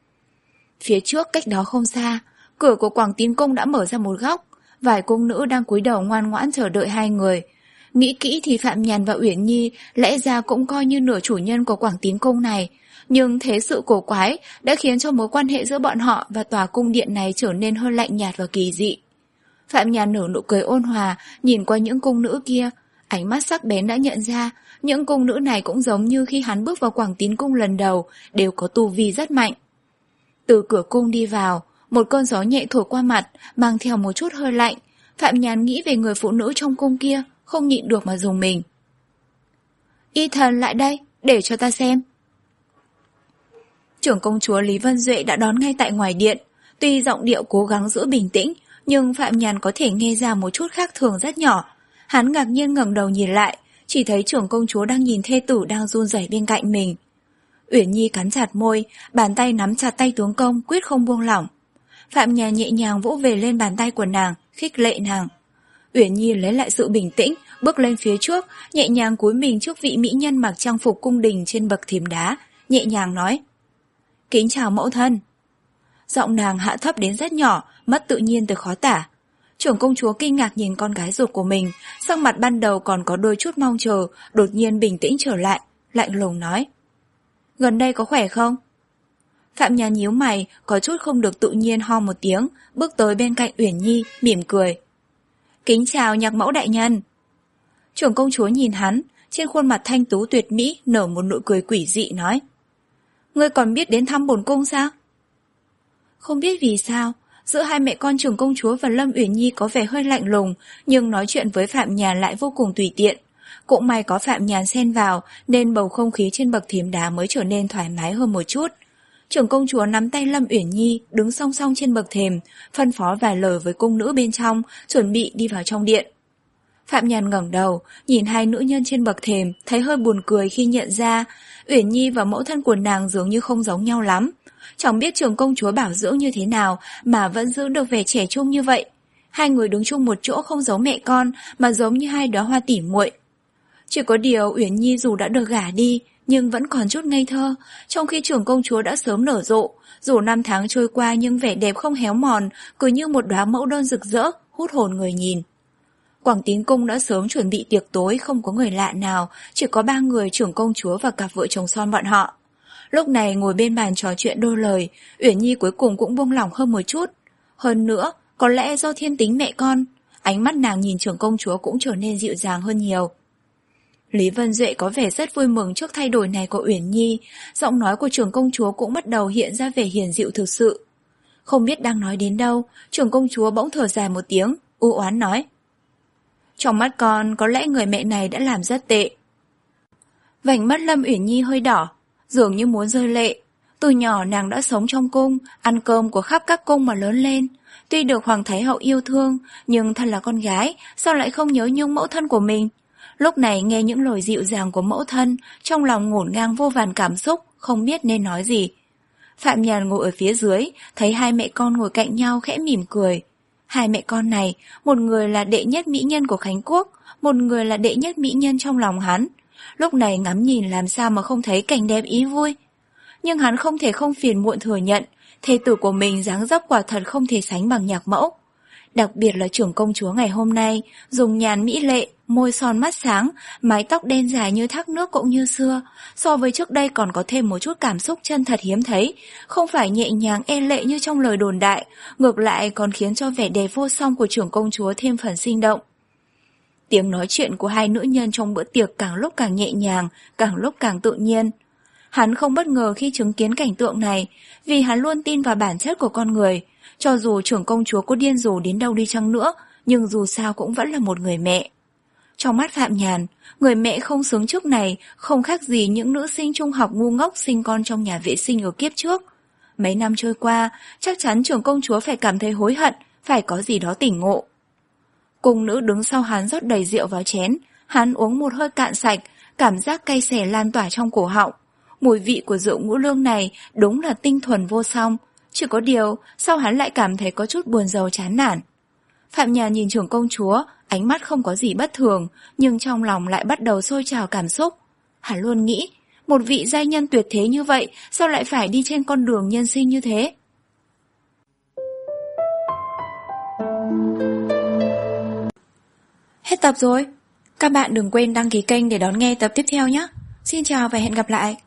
Phía trước cách đó không xa, cửa của Quảng Tín cung đã mở ra một góc, vài cung nữ đang cúi đầu ngoan ngoãn chờ đợi hai người. Nghĩ kỹ thì Phạm Nhàn và Uyển Nhi lẽ ra cũng coi như nửa chủ nhân của Quảng Tín cung này, nhưng thế sự cổ quái đã khiến cho mối quan hệ giữa bọn họ và tòa cung điện này trở nên hơi lạnh nhạt và kỳ dị. Phạm Nhàn nở nụ cười ôn hòa, nhìn qua những cung nữ kia, ánh mắt sắc bén đã nhận ra những cung nữ này cũng giống như khi hắn bước vào Quảng Tín cung lần đầu, đều có tu vi rất mạnh. Từ cửa cung đi vào, một cơn gió nhẹ thổi qua mặt, mang theo một chút hơi lạnh. Phạm Nhàn nghĩ về người phụ nữ trong cung kia, không nhịn được mà rùng mình. "Y thần lại đây, để cho ta xem." Trưởng công chúa Lý Vân Duệ đã đón ngay tại ngoài điện. Tuy giọng điệu cố gắng giữ bình tĩnh, nhưng Phạm Nhàn có thể nghe ra một chút khác thường rất nhỏ. Hắn ngạc nhiên ngẩng đầu nhìn lại, chỉ thấy trưởng công chúa đang nhìn thê tử đang run rẩy bên cạnh mình. Uyển Nhi cắn chặt môi, bàn tay nắm chặt tay tướng công, quyết không buông lỏng. Phạm Nhàn nhẹ nhàng vỗ về lên bàn tay của nàng, khích lệ nàng. Uyển Nhi lấy lại sự bình tĩnh, bước lên phía trước, nhẹ nhàng cúi mình trước vị mỹ nhân mặc trang phục cung đình trên bậc thềm đá, nhẹ nhàng nói: "Kính chào mẫu thân." Giọng nàng hạ thấp đến rất nhỏ, mất tự nhiên tới khó tả. Trưởng công chúa kinh ngạc nhìn con gái ruột của mình, sắc mặt ban đầu còn có đôi chút mong chờ, đột nhiên bình tĩnh trở lại, lạnh lùng nói: "Gần đây có khỏe không?" Phạm Nhàn nhíu mày, có chút không được tự nhiên ho một tiếng, bước tới bên cạnh Uyển Nhi, mỉm cười: "Kính chào nhạc mẫu đại nhân." Trưởng công chúa nhìn hắn, trên khuôn mặt thanh tú tuyệt mỹ nở một nụ cười quỷ dị nói: "Ngươi còn biết đến thăm bổn cung sao?" Không biết vì sao, giữa hai mẹ con trưởng công chúa và Lâm Uyển Nhi có vẻ hơi lạnh lùng, nhưng nói chuyện với Phạm Nhàn lại vô cùng tùy tiện. Cũng may có Phạm Nhàn xen vào, nên bầu không khí trên bậc thềm đá mới trở nên thoải mái hơn một chút. Trưởng công chúa nắm tay Lâm Uyển Nhi, đứng song song trên bậc thềm, phân phó vài lời với cung nữ bên trong, chuẩn bị đi vào trong điện. Phạm Nhàn ngẩng đầu, nhìn hai nữ nhân trên bậc thềm, thấy hơi buồn cười khi nhận ra Uyển Nhi và mẫu thân của nàng dường như không giống nhau lắm. Chẳng biết trưởng công chúa bảo dưỡng như thế nào mà vẫn giữ được vẻ trẻ trung như vậy. Hai người đứng chung một chỗ không giống mẹ con, mà giống như hai đóa hoa tỉ muội. Chỉ có điều Uyển Nhi dù đã được gả đi, nhưng vẫn còn chút ngây thơ, trong khi trưởng công chúa đã sớm nở rộ. Dù năm tháng trôi qua nhưng vẻ đẹp không héo mòn, cứ như một đóa mẫu đơn rực rỡ, hút hồn người nhìn. Quảng Tín Cung đã sớm chuẩn bị tiệc tối, không có người lạ nào, chỉ có ba người, trưởng công chúa và cặp vợ chồng son bọn họ. Lúc này ngồi bên bàn trò chuyện đôi lời, Uyển Nhi cuối cùng cũng buông lỏng hơn một chút. Hơn nữa, có lẽ do thiên tính mẹ con, ánh mắt nàng nhìn trưởng công chúa cũng trở nên dịu dàng hơn nhiều. Lý Vân Duệ có vẻ rất vui mừng trước thay đổi này của Uyển Nhi, giọng nói của trưởng công chúa cũng bắt đầu hiện ra vẻ hiền dịu thực sự. Không biết đang nói đến đâu, trưởng công chúa bỗng thở dài một tiếng, u oán nói. Trong mắt con, có lẽ người mẹ này đã làm rất tệ. Vành mắt Lâm Uyển Nhi hơi đỏ, dường như muốn rơi lệ. Từ nhỏ nàng đã sống trong cung, ăn cơm của khắp các cung mà lớn lên. Tuy được Hoàng Thái Hậu yêu thương, nhưng thân là con gái, sao lại không nhớ nhung mẫu thân của mình? Lúc này nghe những lời dịu dàng của mẫu thân, trong lòng ngổn ngang vô vàn cảm xúc, không biết nên nói gì. Phạm Nhàn ngồi ở phía dưới, thấy hai mẹ con ngồi cạnh nhau khẽ mỉm cười. Hai mẹ con này, một người là đệ nhất mỹ nhân của Khánh Quốc, một người là đệ nhất mỹ nhân trong lòng hắn. Lúc này ngắm nhìn làm sao mà không thấy cảnh đẹp ý vui. Nhưng hắn không thể không phiền muộn thừa nhận, thê tử của mình dáng dấp quả thật không thể sánh bằng nhạc mẫu. Đặc biệt là trưởng công chúa ngày hôm nay, dùng nhàn mỹ lệ, môi son mắt sáng, mái tóc đen dài như thác nước cũng như xưa, so với trước đây còn có thêm một chút cảm xúc chân thật hiếm thấy, không phải nhẹ nhàng e lệ như trong lời đồn đại, ngược lại còn khiến cho vẻ đẹp vô song của trưởng công chúa thêm phần sinh động. Tiếng nói chuyện của hai nữ nhân trong bữa tiệc càng lúc càng nhẹ nhàng, càng lúc càng tự nhiên. Hắn không bất ngờ khi chứng kiến cảnh tượng này, vì hắn luôn tin vào bản chất của con người. Cho dù trưởng công chúa có điên rồ đến đâu đi chăng nữa, nhưng dù sao cũng vẫn là một người mẹ. Trong mắt Phạm Nhàn, người mẹ không xứng trước này không khác gì những nữ sinh trung học ngu ngốc sinh con trong nhà vệ sinh ở kiếp trước. Mấy năm trôi qua, chắc chắn trưởng công chúa phải cảm thấy hối hận, phải có gì đó tỉnh ngộ. Cung nữ đứng sau hắn rót đầy rượu vào chén, hắn uống một hơi cạn sạch, cảm giác cay xè lan tỏa trong cổ họng. Mùi vị của rượu ngũ lương này đúng là tinh thuần vô song, chỉ có điều sao hắn lại cảm thấy có chút buồn rầu chán nản. Phạm Nhàn nhìn trưởng công chúa, ánh mắt không có gì bất thường, nhưng trong lòng lại bắt đầu sôi trào cảm xúc. Hắn luôn nghĩ, một vị giai nhân tuyệt thế như vậy sao lại phải đi trên con đường nhân sinh như thế? Hết tập rồi. Các bạn đừng quên đăng ký kênh để đón nghe tập tiếp theo nhé. Xin chào và hẹn gặp lại.